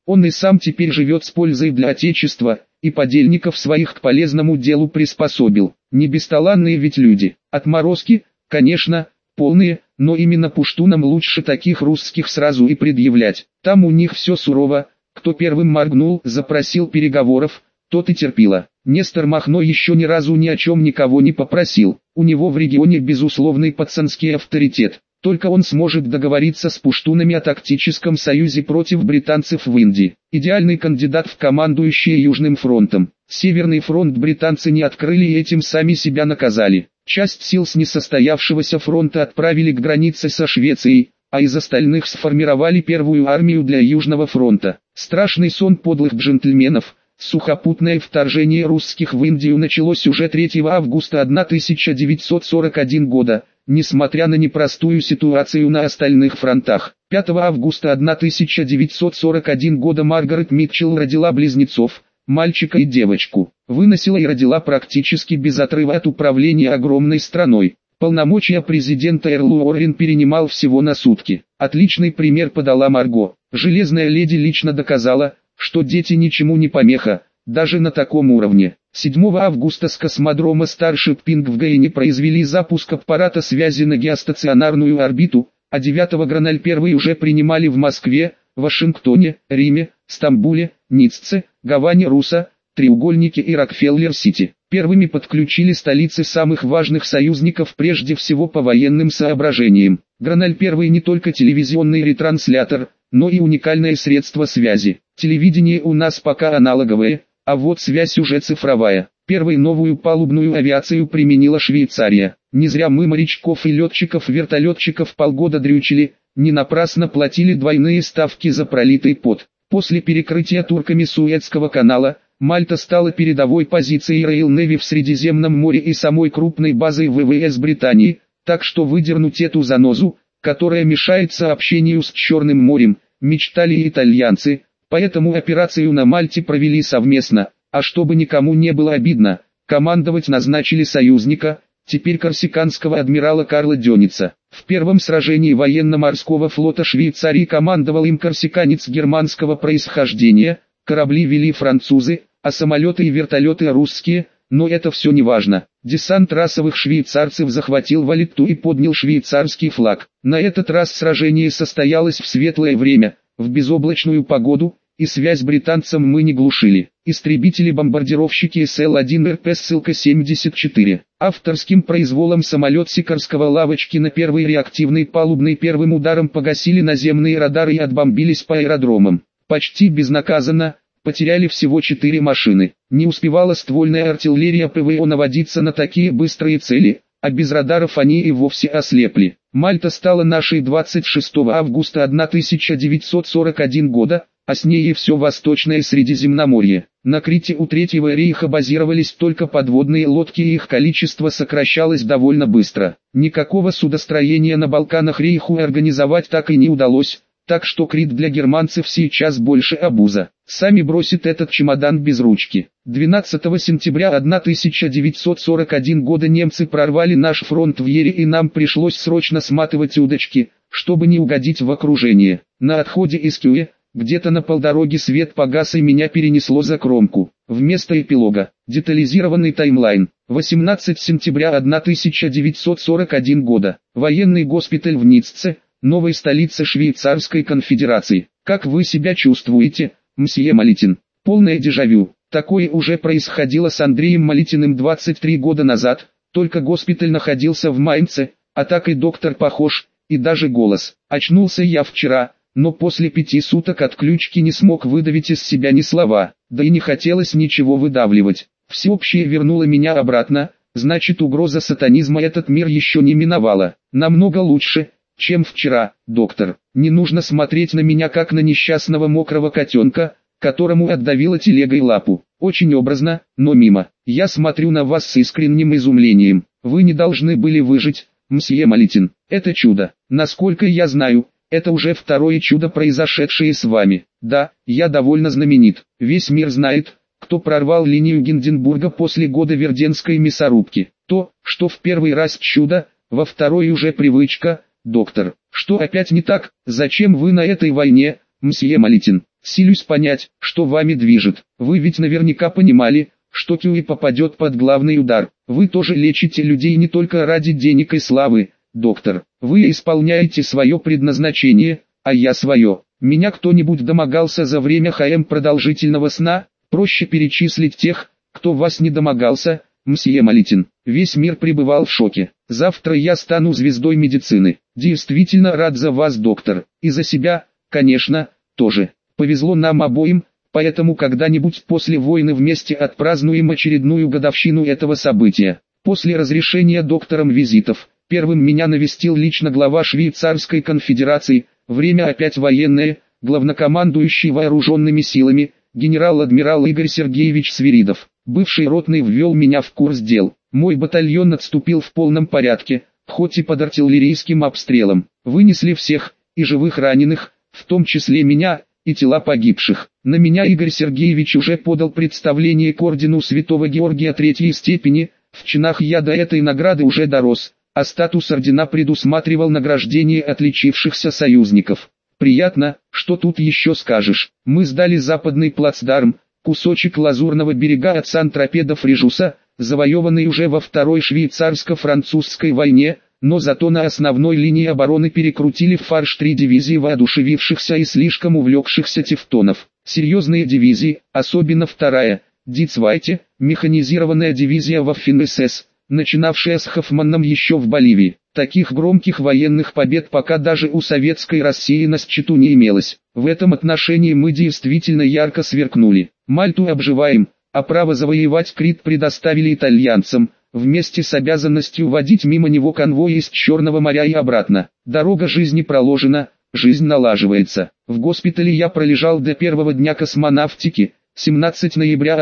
Он и сам теперь живет с пользой для Отечества, и подельников своих к полезному делу приспособил. Не бесталанные ведь люди. Отморозки, конечно, полные, но именно пуштунам лучше таких русских сразу и предъявлять. Там у них все сурово, кто первым моргнул, запросил переговоров, тот и терпило. Нестор Махно еще ни разу ни о чем никого не попросил. У него в регионе безусловный пацанский авторитет. Только он сможет договориться с пуштунами о тактическом союзе против британцев в Индии. Идеальный кандидат в командующие Южным фронтом. Северный фронт британцы не открыли и этим сами себя наказали. Часть сил с несостоявшегося фронта отправили к границе со Швецией, а из остальных сформировали первую армию для Южного фронта. Страшный сон подлых джентльменов. Сухопутное вторжение русских в Индию началось уже 3 августа 1941 года, несмотря на непростую ситуацию на остальных фронтах. 5 августа 1941 года Маргарет Митчелл родила близнецов, мальчика и девочку. Выносила и родила практически без отрыва от управления огромной страной. Полномочия президента Эрл Уоррен перенимал всего на сутки. Отличный пример подала Марго. Железная леди лично доказала, что дети ничему не помеха, даже на таком уровне. 7 августа с космодрома Starship Ping в Гайне произвели запуск аппарата связи на геостационарную орбиту, а 9 Граналь-1 уже принимали в Москве, Вашингтоне, Риме, Стамбуле, Ницце, Гаване Руса, Треугольнике и Рокфеллер-Сити. Первыми подключили столицы самых важных союзников прежде всего по военным соображениям. Граналь-1 не только телевизионный ретранслятор, но и уникальное средство связи. Телевидение у нас пока аналоговое, а вот связь уже цифровая. Первой новую палубную авиацию применила Швейцария. Не зря мы морячков и летчиков-вертолетчиков полгода дрючили, не напрасно платили двойные ставки за пролитый пот. После перекрытия турками Суэцкого канала, Мальта стала передовой позицией Royal Navy в Средиземном море и самой крупной базой ВВС Британии, так что выдернуть эту занозу, которая мешает сообщению с Черным морем, мечтали и итальянцы, поэтому операцию на Мальте провели совместно, а чтобы никому не было обидно, командовать назначили союзника, теперь корсиканского адмирала Карла Дёница. В первом сражении военно-морского флота Швейцарии командовал им корсиканец германского происхождения, корабли вели французы, а самолеты и вертолеты русские, но это все не важно. Десант расовых швейцарцев захватил Валетту и поднял швейцарский флаг. На этот раз сражение состоялось в светлое время, в безоблачную погоду, и связь британцам мы не глушили. Истребители-бомбардировщики СЛ-1РП ссылка 74. Авторским произволом самолет Сикорского Лавочкина первый реактивный палубный первым ударом погасили наземные радары и отбомбились по аэродромам. Почти безнаказанно, потеряли всего 4 машины. Не успевала ствольная артиллерия ПВО наводиться на такие быстрые цели, а без радаров они и вовсе ослепли. Мальта стала нашей 26 августа 1941 года, а с ней и все Восточное Средиземноморье. На Крите у Третьего рейха базировались только подводные лодки и их количество сокращалось довольно быстро. Никакого судостроения на Балканах рейху организовать так и не удалось. Так что Крит для германцев сейчас больше обуза. Сами бросит этот чемодан без ручки. 12 сентября 1941 года немцы прорвали наш фронт в Ере и нам пришлось срочно сматывать удочки, чтобы не угодить в окружение. На отходе из Кюэ, где-то на полдороги свет погас и меня перенесло за кромку. Вместо эпилога, детализированный таймлайн. 18 сентября 1941 года. Военный госпиталь в Ницце, новой столице Швейцарской конфедерации. Как вы себя чувствуете, мсье Малитин? Полное дежавю. Такое уже происходило с Андреем Малитиным 23 года назад, только госпиталь находился в Майнце, а так и доктор похож, и даже голос. Очнулся я вчера, но после 5 суток отключки не смог выдавить из себя ни слова, да и не хотелось ничего выдавливать. Всеобщее вернуло меня обратно, значит угроза сатанизма этот мир еще не миновала. Намного лучше, чем вчера, доктор. Не нужно смотреть на меня как на несчастного мокрого котенка, которому отдавила телегой лапу. Очень образно, но мимо. Я смотрю на вас с искренним изумлением. Вы не должны были выжить, мсье Малитин. Это чудо. Насколько я знаю, это уже второе чудо, произошедшее с вами. Да, я довольно знаменит. Весь мир знает, кто прорвал линию Гинденбурга после года Верденской мясорубки. То, что в первый раз чудо, во второй уже привычка. Доктор, что опять не так? Зачем вы на этой войне, мсье Малитин? Силюсь понять, что вами движет. Вы ведь наверняка понимали, что Кьюи попадет под главный удар. Вы тоже лечите людей не только ради денег и славы, доктор. Вы исполняете свое предназначение, а я свое. Меня кто-нибудь домогался за время продолжительного сна? Проще перечислить тех, кто вас не домогался, мсье Малитин. Весь мир пребывал в шоке. Завтра я стану звездой медицины. Действительно рад за вас, доктор. И за себя, конечно, тоже. Повезло нам обоим, поэтому когда-нибудь после войны вместе отпразднуем очередную годовщину этого события. После разрешения доктором визитов, первым меня навестил лично глава Швейцарской конфедерации, время опять военное, главнокомандующий вооруженными силами, генерал-адмирал Игорь Сергеевич Свиридов. Бывший ротный ввел меня в курс дел. Мой батальон отступил в полном порядке, хоть и под артиллерийским обстрелом. Вынесли всех, и живых раненых, в том числе меня, и тела погибших. На меня Игорь Сергеевич уже подал представление к ордену Святого Георгия третьей степени, в чинах я до этой награды уже дорос, а статус ордена предусматривал награждение отличившихся союзников. Приятно, что тут еще скажешь. Мы сдали западный плацдарм, кусочек лазурного берега от Сан-Тропе до Фрежуса, завоеванный уже во Второй швейцарско-французской войне, но зато на основной линии обороны перекрутили в фарш 3 дивизии воодушевившихся и слишком увлекшихся тевтонов. Серьезные дивизии, особенно вторая, Дицвайте, механизированная дивизия Waffen-СС, начинавшая с Хоффманом еще в Боливии. Таких громких военных побед пока даже у советской России на счету не имелось. В этом отношении мы действительно ярко сверкнули. Мальту обживаем, а право завоевать Крит предоставили итальянцам, вместе с обязанностью водить мимо него конвой из Черного моря и обратно. Дорога жизни проложена, жизнь налаживается. В госпитале я пролежал до первого дня космонавтики, 17 ноября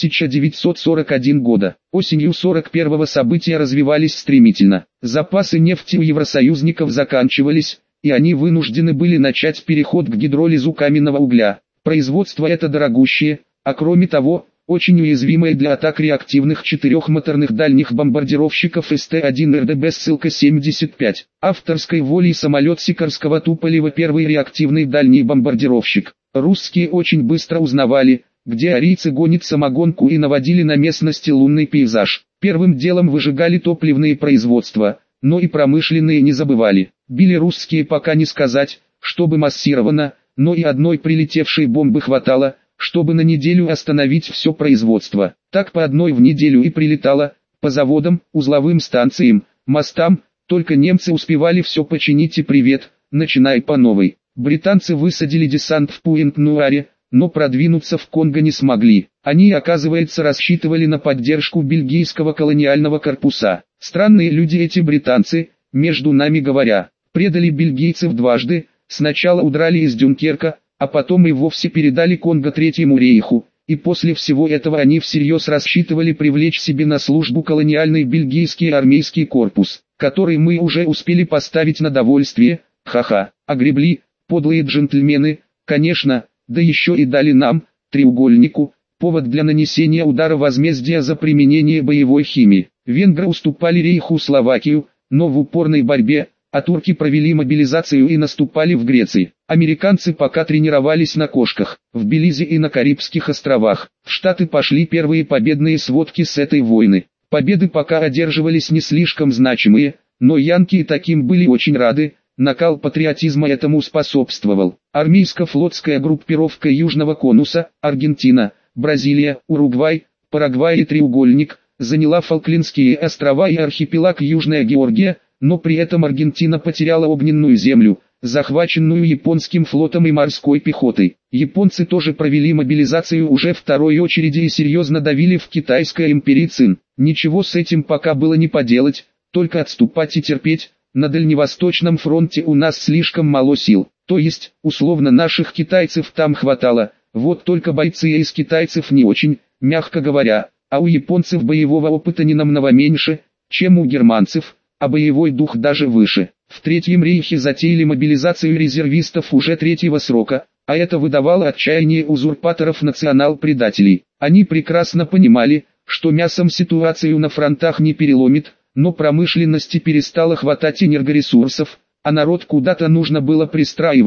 1941 года. Осенью 41-го события развивались стремительно. Запасы нефти у евросоюзников заканчивались, и они вынуждены были начать переход к гидролизу каменного угля. Производство это дорогущее, а кроме того, очень уязвимое для атак реактивных четырехмоторных дальних бомбардировщиков СТ-1 РДБ ссылка 75. Авторской волей самолет Сикорского Туполева первый реактивный дальний бомбардировщик. Русские очень быстро узнавали, где арийцы гонят самогонку и наводили на местности лунный пейзаж. Первым делом выжигали топливные производства, но и промышленные не забывали. Били русские пока не сказать, чтобы массированно, но и одной прилетевшей бомбы хватало, чтобы на неделю остановить все производство. Так по одной в неделю и прилетало, по заводам, узловым станциям, мостам, только немцы успевали все починить и привет, начиная по новой. Британцы высадили десант в Пуэнт-Нуаре, но продвинуться в Конго не смогли. Они, оказывается, рассчитывали на поддержку бельгийского колониального корпуса. Странные люди эти британцы, между нами говоря, предали бельгийцев дважды, сначала удрали из Дюнкерка, а потом и вовсе передали Конго Третьему рейху, и после всего этого они всерьез рассчитывали привлечь себе на службу колониальный бельгийский армейский корпус, который мы уже успели поставить на довольствие, ха-ха, огребли, подлые джентльмены, конечно, да еще и дали нам, треугольнику, повод для нанесения удара возмездия за применение боевой химии. Венгры уступали рейху Словакию, но в упорной борьбе, а турки провели мобилизацию и наступали в Греции. Американцы пока тренировались на кошках, в Белизе и на Карибских островах. В Штаты пошли первые победные сводки с этой войны. Победы пока одерживались не слишком значимые, но янки и таким были очень рады, накал патриотизма этому способствовал. Армейско-флотская группировка Южного конуса, Аргентина, Бразилия, Уругвай, Парагвай и Треугольник, заняла Фолклендские острова и архипелаг Южная Георгия, но при этом Аргентина потеряла огненную землю, захваченную японским флотом и морской пехотой. Японцы тоже провели мобилизацию уже второй очереди и серьезно давили в китайской империи Цин. Ничего с этим пока было не поделать, только отступать и терпеть. На Дальневосточном фронте у нас слишком мало сил, то есть, условно наших китайцев там хватало, вот только бойцы из китайцев не очень, мягко говоря, а у японцев боевого опыта не намного меньше, чем у германцев, а боевой дух даже выше. В Третьем рейхе затеяли мобилизацию резервистов уже третьего срока, а это выдавало отчаяние узурпаторов национал-предателей. Они прекрасно понимали, что мясом ситуацию на фронтах не переломит, но промышленности перестало хватать энергоресурсов, а народ куда-то нужно было пристраивать,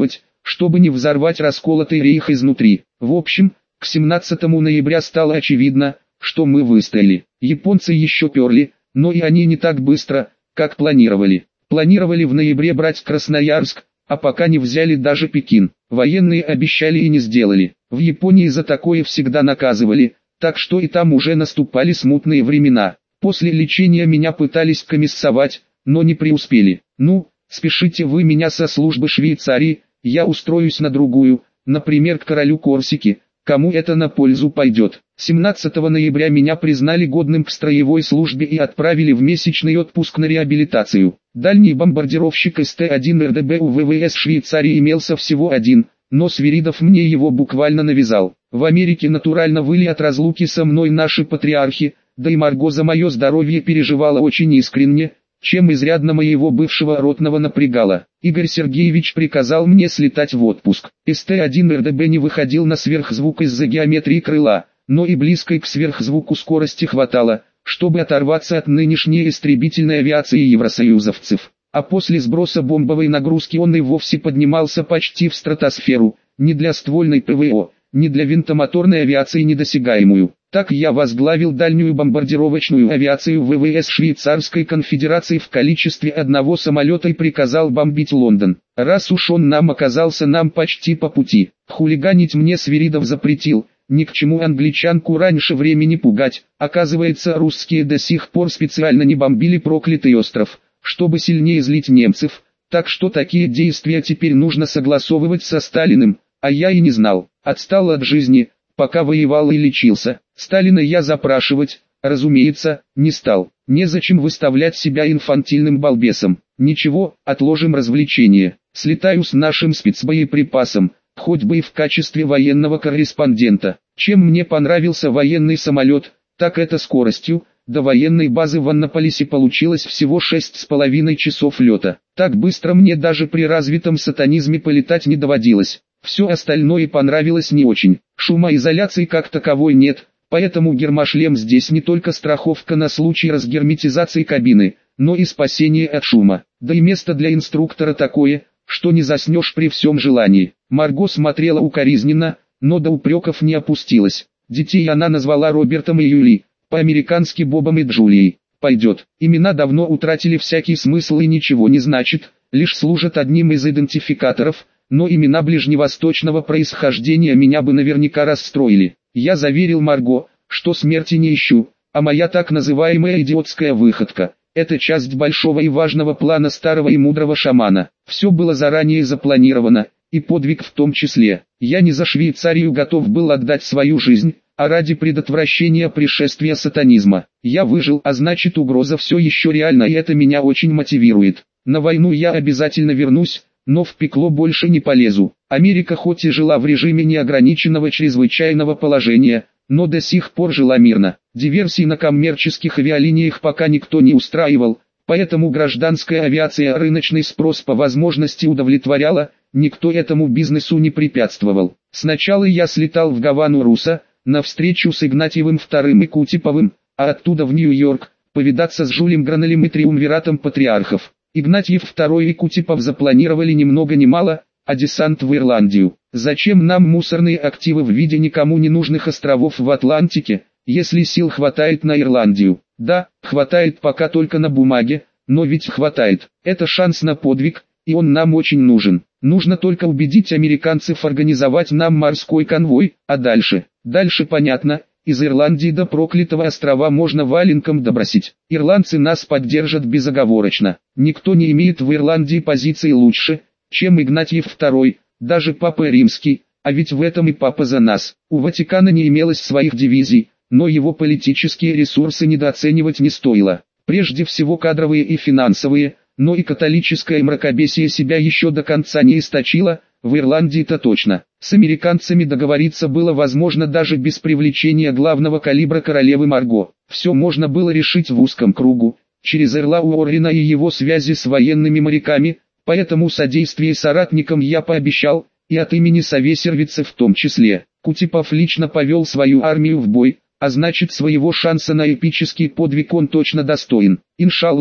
чтобы не взорвать расколотый рейх изнутри. В общем, к 17 ноября стало очевидно, что мы выстояли. Японцы еще перли, но и они не так быстро, как планировали. Планировали в ноябре брать Красноярск, а пока не взяли даже Пекин. Военные обещали и не сделали. В Японии за такое всегда наказывали, так что и там уже наступали смутные времена. После лечения меня пытались комиссовать, но не преуспели. Ну, спешите вы меня со службы Швейцарии, я устроюсь на другую, например к королю Корсики, кому это на пользу пойдет. 17 ноября меня признали годным к строевой службе и отправили в месячный отпуск на реабилитацию. Дальний бомбардировщик СТ-1 РДБ у ВВС Швейцарии имелся всего один, но Свиридов мне его буквально навязал. В Америке натурально выли от разлуки со мной наши патриархи, да и Марго за мое здоровье переживала очень искренне, чем изрядно моего бывшего ротного напрягало. Игорь Сергеевич приказал мне слетать в отпуск. СТ-1 РДБ не выходил на сверхзвук из-за геометрии крыла, но и близкой к сверхзвуку скорости хватало, чтобы оторваться от нынешней истребительной авиации евросоюзовцев. А после сброса бомбовой нагрузки он и вовсе поднимался почти в стратосферу, не для ствольной ПВО, не для винтомоторной авиации недосягаемую. Так я возглавил дальнюю бомбардировочную авиацию ВВС Швейцарской конфедерации в количестве одного самолета и приказал бомбить Лондон. Раз уж он нам оказался почти по пути, хулиганить мне Свиридов запретил, ни к чему англичанку раньше времени пугать. Оказывается, русские до сих пор специально не бомбили проклятый остров, чтобы сильнее злить немцев, так что такие действия теперь нужно согласовывать со Сталиным, а я и не знал. Отстал от жизни, пока воевал и лечился. Сталина я запрашивать, разумеется, не стал. Незачем выставлять себя инфантильным балбесом. Ничего, отложим развлечения. Слетаю с нашим спецбоеприпасом, хоть бы и в качестве военного корреспондента. Чем мне понравился военный самолет, так это скоростью. До военной базы в Аннаполисе получилось всего 6,5 часов лета. Так быстро мне даже при развитом сатанизме полетать не доводилось. Все остальное понравилось не очень. Шумоизоляции как таковой нет, поэтому гермошлем здесь не только страховка на случай разгерметизации кабины, но и спасение от шума. Да и место для инструктора такое, что не заснешь при всем желании. Марго смотрела укоризненно, но до упреков не опустилась. Детей она назвала Робертом и Юли, по-американски Бобом и Джулией. Пойдет. Имена давно утратили всякий смысл и ничего не значит, лишь служат одним из идентификаторов, но имена ближневосточного происхождения меня бы наверняка расстроили. Я заверил Марго, что смерти не ищу, а моя так называемая идиотская выходка – это часть большого и важного плана старого и мудрого шамана. Все было заранее запланировано, и подвиг в том числе. Я не за Швейцарию готов был отдать свою жизнь, а ради предотвращения пришествия сатанизма. Я выжил, а значит угроза все еще реальна, и это меня очень мотивирует. На войну я обязательно вернусь, но в пекло больше не полезу. Америка хоть и жила в режиме неограниченного чрезвычайного положения, но до сих пор жила мирно. Диверсий на коммерческих авиалиниях пока никто не устраивал, поэтому гражданская авиация рыночный спрос по возможности удовлетворяла, никто этому бизнесу не препятствовал. Сначала я слетал в Гавану Руса, на встречу с Игнатьевым II и Кутиповым, а оттуда в Нью-Йорк, повидаться с Жюлем Гранелем и триумвиратом патриархов. Игнатьев II и Кутипов запланировали ни много ни мало, а десант в Ирландию. Зачем нам мусорные активы в виде никому не нужных островов в Атлантике, если сил хватает на Ирландию? Да, хватает пока только на бумаге, но ведь хватает. Это шанс на подвиг, и он нам очень нужен. Нужно только убедить американцев организовать нам морской конвой, а дальше? Дальше понятно. Из Ирландии до проклятого острова можно валенком добросить. Ирландцы нас поддержат безоговорочно. Никто не имеет в Ирландии позиции лучше, чем Игнатьев II, даже Папа Римский, а ведь в этом и Папа за нас. У Ватикана не имелось своих дивизий, но его политические ресурсы недооценивать не стоило. Прежде всего кадровые и финансовые, но и католическое мракобесие себя еще до конца не источило, в Ирландии-то точно. С американцами договориться было возможно даже без привлечения главного калибра королевы Марго. Все можно было решить в узком кругу, через Эрла Уоррена и его связи с военными моряками, поэтому содействие соратникам я пообещал, и от имени Совесервица в том числе. Кутипов лично повел свою армию в бой, а значит своего шанса на эпический подвиг он точно достоин. Иншалла,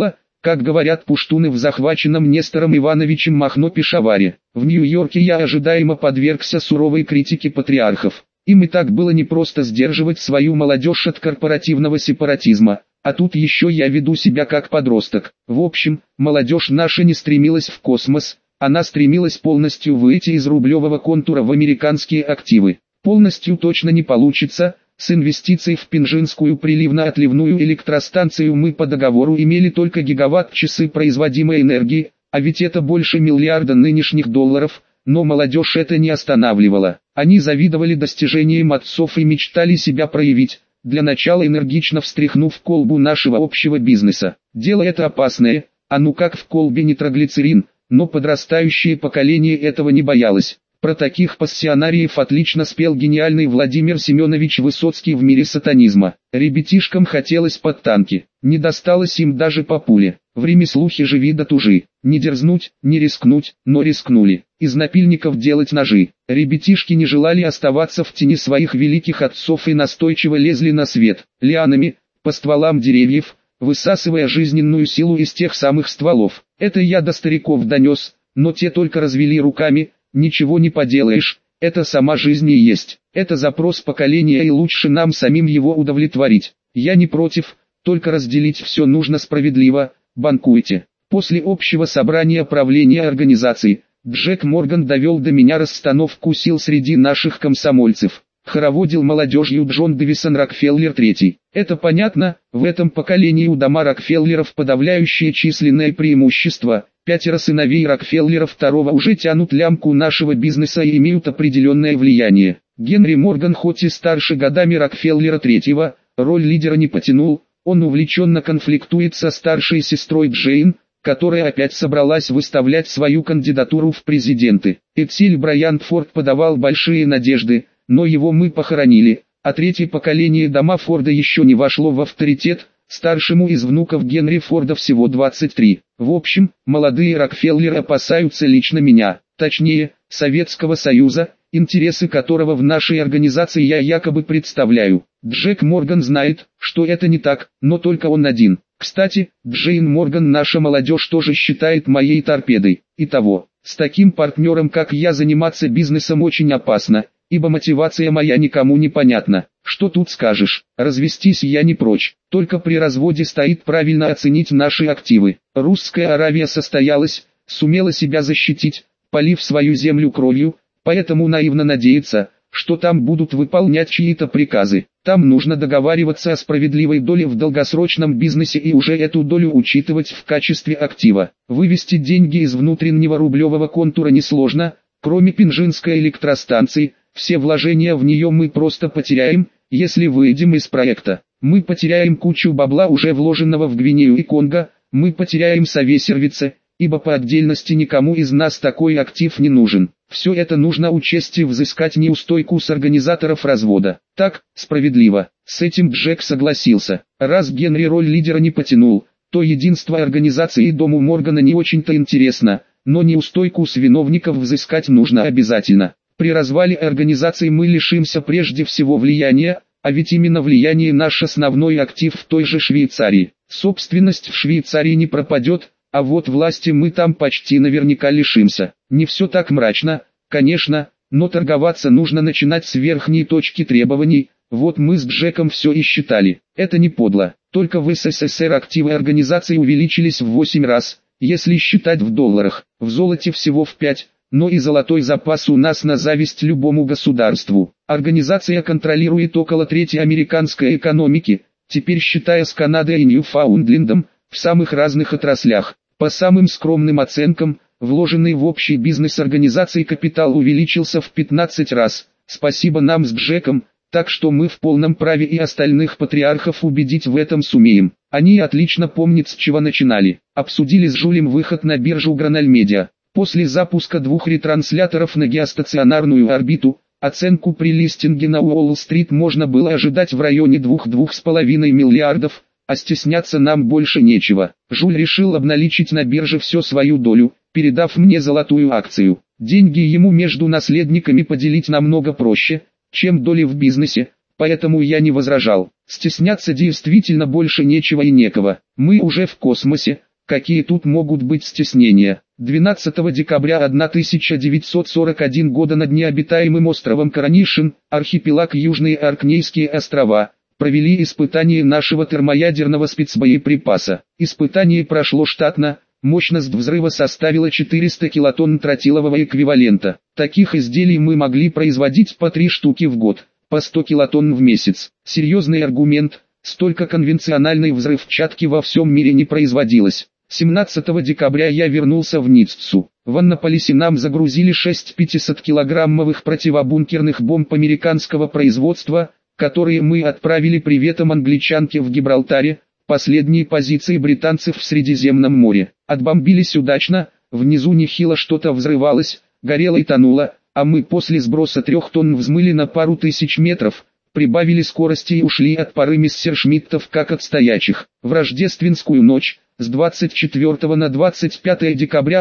как говорят пуштуны в захваченном Нестором Ивановичем Махно Пешаваре. В Нью-Йорке я ожидаемо подвергся суровой критике патриархов. Им и так было непросто сдерживать свою молодежь от корпоративного сепаратизма, а тут еще я веду себя как подросток. В общем, молодежь наша не стремилась в космос, она стремилась полностью выйти из рублевого контура в американские активы. Полностью точно не получится. С инвестицией в Пинжинскую приливно-отливную электростанцию мы по договору имели только гигаватт-часы производимой энергии, а ведь это больше миллиарда нынешних долларов, но молодежь это не останавливало. Они завидовали достижениям отцов и мечтали себя проявить, для начала энергично встряхнув колбу нашего общего бизнеса. Дело это опасное, а ну как в колбе нитроглицерин, но подрастающее поколение этого не боялось. Про таких пассионариев отлично спел гениальный Владимир Семенович Высоцкий в «Мире сатанизма». Ребятишкам хотелось под танки, не досталось им даже по пуле. В Риме слухи живи да тужи, не дерзнуть, не рискнуть, но рискнули. Из напильников делать ножи. Ребятишки не желали оставаться в тени своих великих отцов и настойчиво лезли на свет, лианами, по стволам деревьев, высасывая жизненную силу из тех самых стволов. Это я до стариков донес, но те только развели руками. Ничего не поделаешь, это сама жизнь и есть. Это запрос поколения и лучше нам самим его удовлетворить. Я не против, только разделить все нужно справедливо, банкуйте. После общего собрания правления организации, Джек Морган довел до меня расстановку сил среди наших комсомольцев. Хороводил молодежью Джон Дэвисон Рокфеллер III. Это понятно, в этом поколении у дома Рокфеллеров подавляющее численное преимущество. 5 сыновей Рокфеллера II уже тянут лямку нашего бизнеса и имеют определенное влияние. Генри Морган хоть и старше годами Рокфеллера III, роль лидера не потянул, он увлеченно конфликтует со старшей сестрой Джейн, которая опять собралась выставлять свою кандидатуру в президенты. Этсиль Брайант Форд подавал большие надежды, но его мы похоронили, а третье поколение дома Форда еще не вошло в авторитет. Старшему из внуков Генри Форда всего 23. В общем, молодые Рокфеллеры опасаются лично меня, точнее, Советского Союза, интересы которого в нашей организации я якобы представляю. Джек Морган знает, что это не так, но только он один. Кстати, Джейн Морган наша молодежь тоже считает моей торпедой. Итого, с таким партнером как я заниматься бизнесом очень опасно, ибо мотивация моя никому не понятна. Что тут скажешь, развестись я не прочь, только при разводе стоит правильно оценить наши активы. Русская Аравия состоялась, сумела себя защитить, полив свою землю кровью, поэтому наивно надеяться, что там будут выполнять чьи-то приказы. Там нужно договариваться о справедливой доле в долгосрочном бизнесе и уже эту долю учитывать в качестве актива. Вывести деньги из внутреннего рублевого контура несложно, кроме Пинжинской электростанции. Все вложения в нее мы просто потеряем, если выйдем из проекта. Мы потеряем кучу бабла, уже вложенного в Гвинею и Конго, мы потеряем Совесервице, ибо по отдельности никому из нас такой актив не нужен. Все это нужно учесть и взыскать неустойку с организаторов развода. Так, справедливо. С этим Джек согласился. Раз Генри роль лидера не потянул, то единство организации дому Моргана не очень-то интересно, но неустойку с виновников взыскать нужно обязательно. При развале организации мы лишимся прежде всего влияния, а ведь именно влияние наш основной актив в той же Швейцарии. Собственность в Швейцарии не пропадет, а вот власти мы там почти наверняка лишимся. Не все так мрачно, конечно, но торговаться нужно начинать с верхней точки требований. Вот мы с Джеком все и считали. Это не подло. Только в СССР активы организации увеличились в 8 раз, если считать в долларах, в золоте всего в 5. Но и золотой запас у нас на зависть любому государству. Организация контролирует около трети американской экономики, теперь считая с Канадой и Ньюфаундлендом, в самых разных отраслях. По самым скромным оценкам, вложенный в общий бизнес организации капитал увеличился в 15 раз. Спасибо нам с Джеком, так что мы в полном праве и остальных патриархов убедить в этом сумеем. Они отлично помнят, с чего начинали. Обсудили с Жулем выход на биржу Гранальмедиа. После запуска 2 ретрансляторов на геостационарную орбиту, оценку при листинге на Уолл-стрит можно было ожидать в районе 2–2,5 миллиардов, а стесняться нам больше нечего. Жуль решил обналичить на бирже всю свою долю, передав мне золотую акцию. Деньги ему между наследниками поделить намного проще, чем доли в бизнесе, поэтому я не возражал. Стесняться действительно больше нечего и некого. Мы уже в космосе. Какие тут могут быть стеснения? 12 декабря 1941 года над необитаемым островом Коронишин, архипелаг Южные Оркнейские острова, провели испытание нашего термоядерного спецбоеприпаса. Испытание прошло штатно, мощность взрыва составила 400 килотонн тротилового эквивалента. Таких изделий мы могли производить по 3 штуки в год, по 100 килотонн в месяц. Серьезный аргумент, столько конвенциональной взрывчатки во всем мире не производилось. 17 декабря я вернулся в Ниццу. В Аннаполисе нам загрузили 6 500-килограммовых противобункерных бомб американского производства, которые мы отправили приветом англичанке в Гибралтаре, последние позиции британцев в Средиземном море. Отбомбились удачно, внизу нехило что-то взрывалось, горело и тонуло, а мы после сброса 3 тонн взмыли на пару тысяч метров, прибавили скорости и ушли от пары мессершмиттов как от стоячих. В рождественскую ночь, с 24 на 25 декабря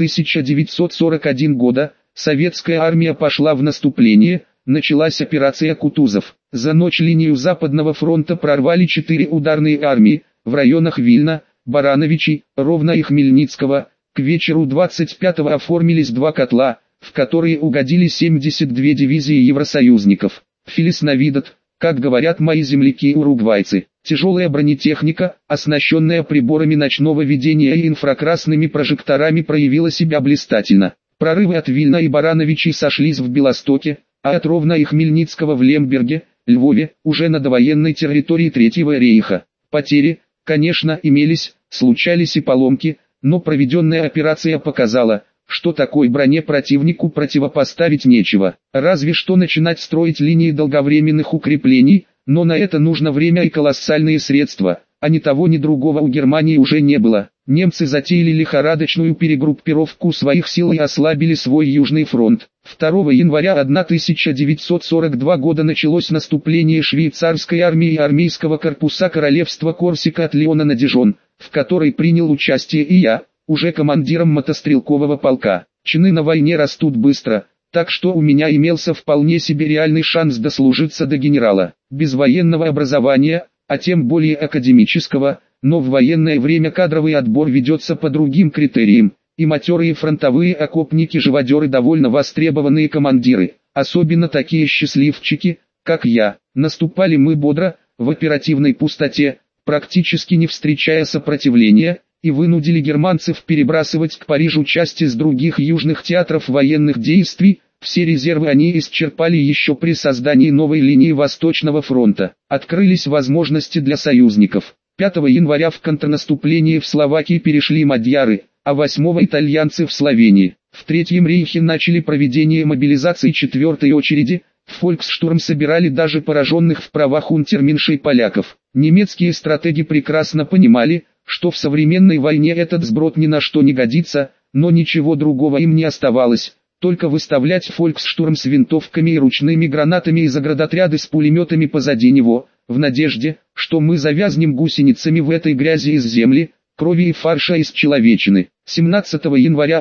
1941 года, советская армия пошла в наступление, началась операция Кутузов. За ночь линию Западного фронта прорвали 4 ударные армии, в районах Вильна, Барановичей, Ровно и Хмельницкого. К вечеру 25-го оформились 2 котла, в которые угодили 72 дивизии евросоюзников. Фелис Навидот, как говорят мои земляки-уругвайцы, тяжелая бронетехника, оснащенная приборами ночного видения и инфракрасными прожекторами, проявила себя блистательно. Прорывы от Вильна и Барановичей сошлись в Белостоке, а от Ровно и Хмельницкого в Лемберге, Львове, уже на довоенной территории Третьего рейха. Потери, конечно, имелись, случались и поломки, но проведенная операция показала, что такой броне противнику противопоставить нечего. Разве что начинать строить линии долговременных укреплений, но на это нужно время и колоссальные средства, а ни того ни другого у Германии уже не было. Немцы затеяли лихорадочную перегруппировку своих сил и ослабили свой Южный фронт. 2 января 1942 года началось наступление швейцарской армии и армейского корпуса королевства Корсика от Лиона на Дижон, в которой принял участие и я, уже командиром мотострелкового полка. Чины на войне растут быстро, так что у меня имелся вполне себе реальный шанс дослужиться до генерала. Без военного образования, а тем более академического, но в военное время кадровый отбор ведется по другим критериям, и матерые фронтовые окопники-живодеры довольно востребованные командиры, особенно такие счастливчики, как я. Наступали мы бодро, в оперативной пустоте, практически не встречая сопротивления, и вынудили германцев перебрасывать к Парижу части с других южных театров военных действий. Все резервы они исчерпали еще при создании новой линии Восточного фронта. Открылись возможности для союзников. 5 января в контрнаступление в Словакии перешли мадьяры, а 8 итальянцы в Словении. В Третьем рейхе начали проведение мобилизации 4-й очереди. В Фольксштурм собирали даже пораженных в правах унтерменшей поляков. Немецкие стратеги прекрасно понимали, что в современной войне этот сброд ни на что не годится, но ничего другого им не оставалось, только выставлять Фольксштурм с винтовками и ручными гранатами и заградотряды с пулеметами позади него, в надежде, что мы завязнем гусеницами в этой грязи из земли, крови и фарша из человечины. 17 января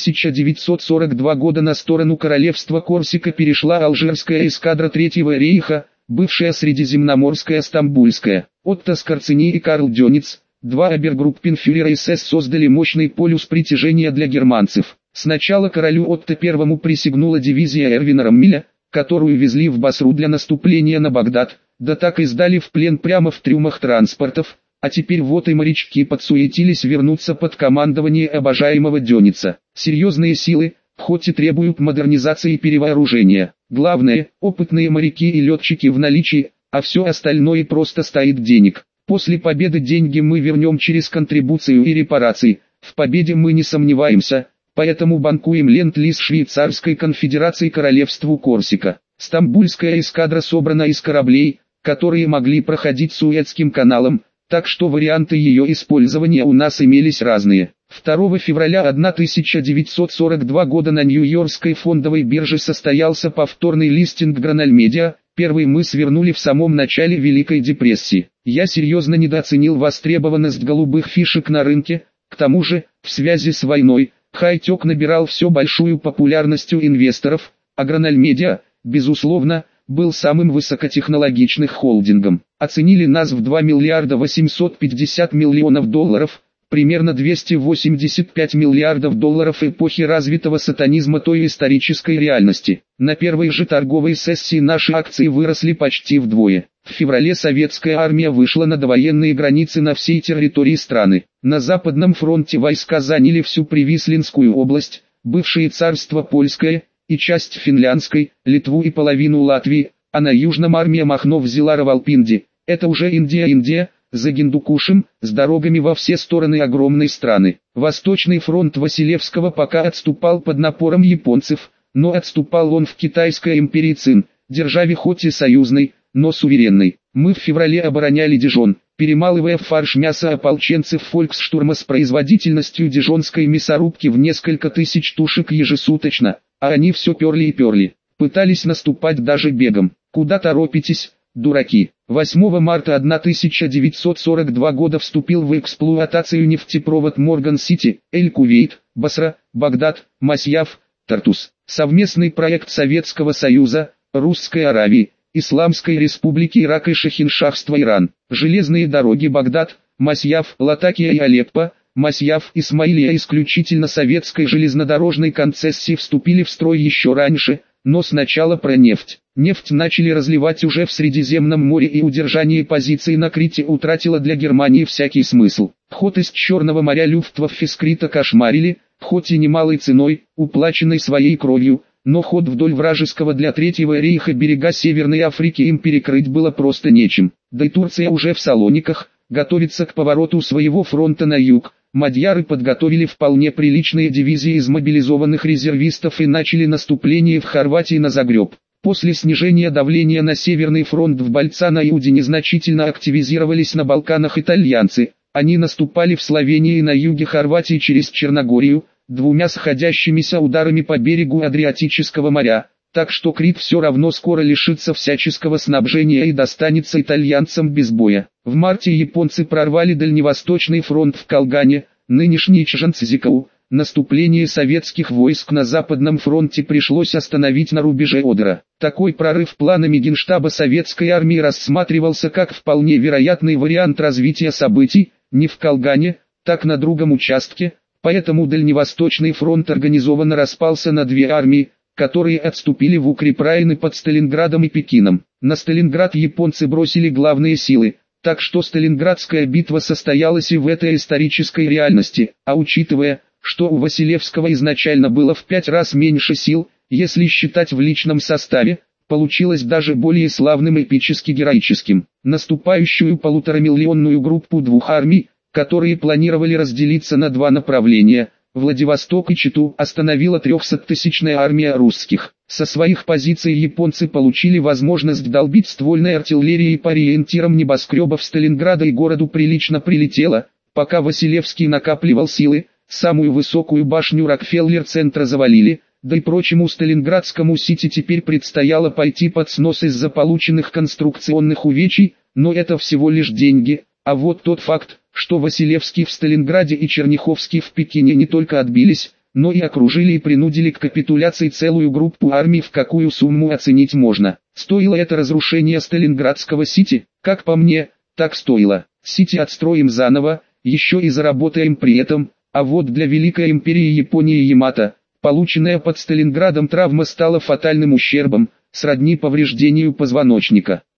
1942 года на сторону королевства Корсика перешла Алжирская эскадра Третьего рейха, бывшая Средиземноморская Стамбульская. Отто Скорцени и Карл Дёниц, 2 обергруппенфюрера СС, создали мощный полюс притяжения для германцев. Сначала королю Отто I присягнула дивизия Эрвина Роммеля, которую везли в Басру для наступления на Багдад, да так и сдали в плен прямо в трюмах транспортов, а теперь вот и морячки подсуетились вернуться под командование обожаемого Дёница. Серьезные силы, хоть и требуют модернизации и перевооружения. Главное, опытные моряки и летчики в наличии, а все остальное просто стоит денег. После победы деньги мы вернем через контрибуцию и репарации, в победе мы не сомневаемся, поэтому банкуем ленд-лиз Швейцарской конфедерации королевству Корсика. Стамбульская эскадра собрана из кораблей, которые могли проходить Суэцким каналом, так что варианты ее использования у нас имелись разные. 2 февраля 1942 года на Нью-Йоркской фондовой бирже состоялся повторный листинг Гранальмедиа. Первый мы свернули в самом начале Великой депрессии. Я серьезно недооценил востребованность голубых фишек на рынке, к тому же, в связи с войной, хай-тек набирал все большую популярность у инвесторов, а Гранальмедиа, безусловно, был самым высокотехнологичным холдингом. Оценили нас в 2 миллиарда 850 миллионов долларов, примерно 285 миллиардов долларов эпохи развитого сатанизма той исторической реальности. На первой же торговой сессии наши акции выросли почти вдвое. В феврале советская армия вышла на довоенные границы на всей территории страны. На Западном фронте войска заняли всю Привислинскую область, бывшее царство Польское, и часть Финляндской, Литву и половину Латвии, а на Южном армия Махно взяла Равалпинди. Это уже Индия, за Гиндукушем, с дорогами во все стороны огромной страны. Восточный фронт Василевского пока отступал под напором японцев, но отступал он в Китайской империи Цин, державе хоть и союзной, но суверенной. Мы в феврале обороняли Дижон, перемалывая в фарш мясо ополченцев фольксштурма с производительностью дижонской мясорубки в несколько тысяч тушек ежесуточно, а они все перли и перли. Пытались наступать даже бегом. Куда торопитесь, дураки? 8 марта 1942 года вступил в эксплуатацию нефтепровод Морган-Сити, Эль-Кувейт, Басра, Багдад, Масьяв, Тартус. Совместный проект Советского Союза, Русской Аравии, Исламской Республики Ирак и Шахиншахства Иран. Железные дороги Багдад, Масьяв, Латакия и Алеппо, Масьяв, Исмаилия исключительно советской железнодорожной концессии вступили в строй еще раньше, но сначала про нефть. Нефть начали разливать уже в Средиземном море, и удержание позиций на Крите утратило для Германии всякий смысл. Вход из Черного моря Люфтваффе с Крита кошмарили, хоть и немалой ценой, уплаченной своей кровью, но ход вдоль вражеского для Третьего рейха берега Северной Африки им перекрыть было просто нечем. Да и Турция уже в Салониках, готовится к повороту своего фронта на юг. Мадьяры подготовили вполне приличные дивизии из мобилизованных резервистов и начали наступление в Хорватии на Загреб. После снижения давления на Северный фронт в Больцано и Удине значительно активизировались на Балканах итальянцы. Они наступали в Словении и на юге Хорватии через Черногорию, двумя сходящимися ударами по берегу Адриатического моря, так что Крит все равно скоро лишится всяческого снабжения и достанется итальянцам без боя. В марте японцы прорвали Дальневосточный фронт в Колгане, нынешний Чжанцзикау. Наступление советских войск на Западном фронте пришлось остановить на рубеже Одера. Такой прорыв планами Генштаба советской армии рассматривался как вполне вероятный вариант развития событий, не в Колгане, так на другом участке, поэтому Дальневосточный фронт организованно распался на две армии, которые отступили в укрепрайоны под Сталинградом и Пекином. На Сталинград японцы бросили главные силы, так что Сталинградская битва состоялась и в этой исторической реальности, а учитывая, что у Василевского изначально было в 5 раз меньше сил, если считать в личном составе, получилось даже более славным эпически героическим. Наступающую полуторамиллионную группу двух армий, которые планировали разделиться на два направления, Владивосток и Читу, остановила 300-тысячная армия русских. Со своих позиций японцы получили возможность долбить ствольной артиллерией по ориентирам небоскребов Сталинграда, и городу прилично прилетело, пока Василевский накапливал силы. Самую высокую башню Рокфеллер-центра завалили, да и прочему Сталинградскому Сити теперь предстояло пойти под снос из-за полученных конструкционных увечий, но это всего лишь деньги, а вот тот факт, что Василевский в Сталинграде и Черняховский в Пекине не только отбились, но и окружили и принудили к капитуляции целую группу армий, в какую сумму оценить можно. Стоило это разрушение Сталинградского Сити? Как по мне, так стоило. Сити отстроим заново, еще и заработаем при этом. А вот для Великой империи Японии Ямато, полученная под Сталинградом травма стала фатальным ущербом, сродни повреждению позвоночника.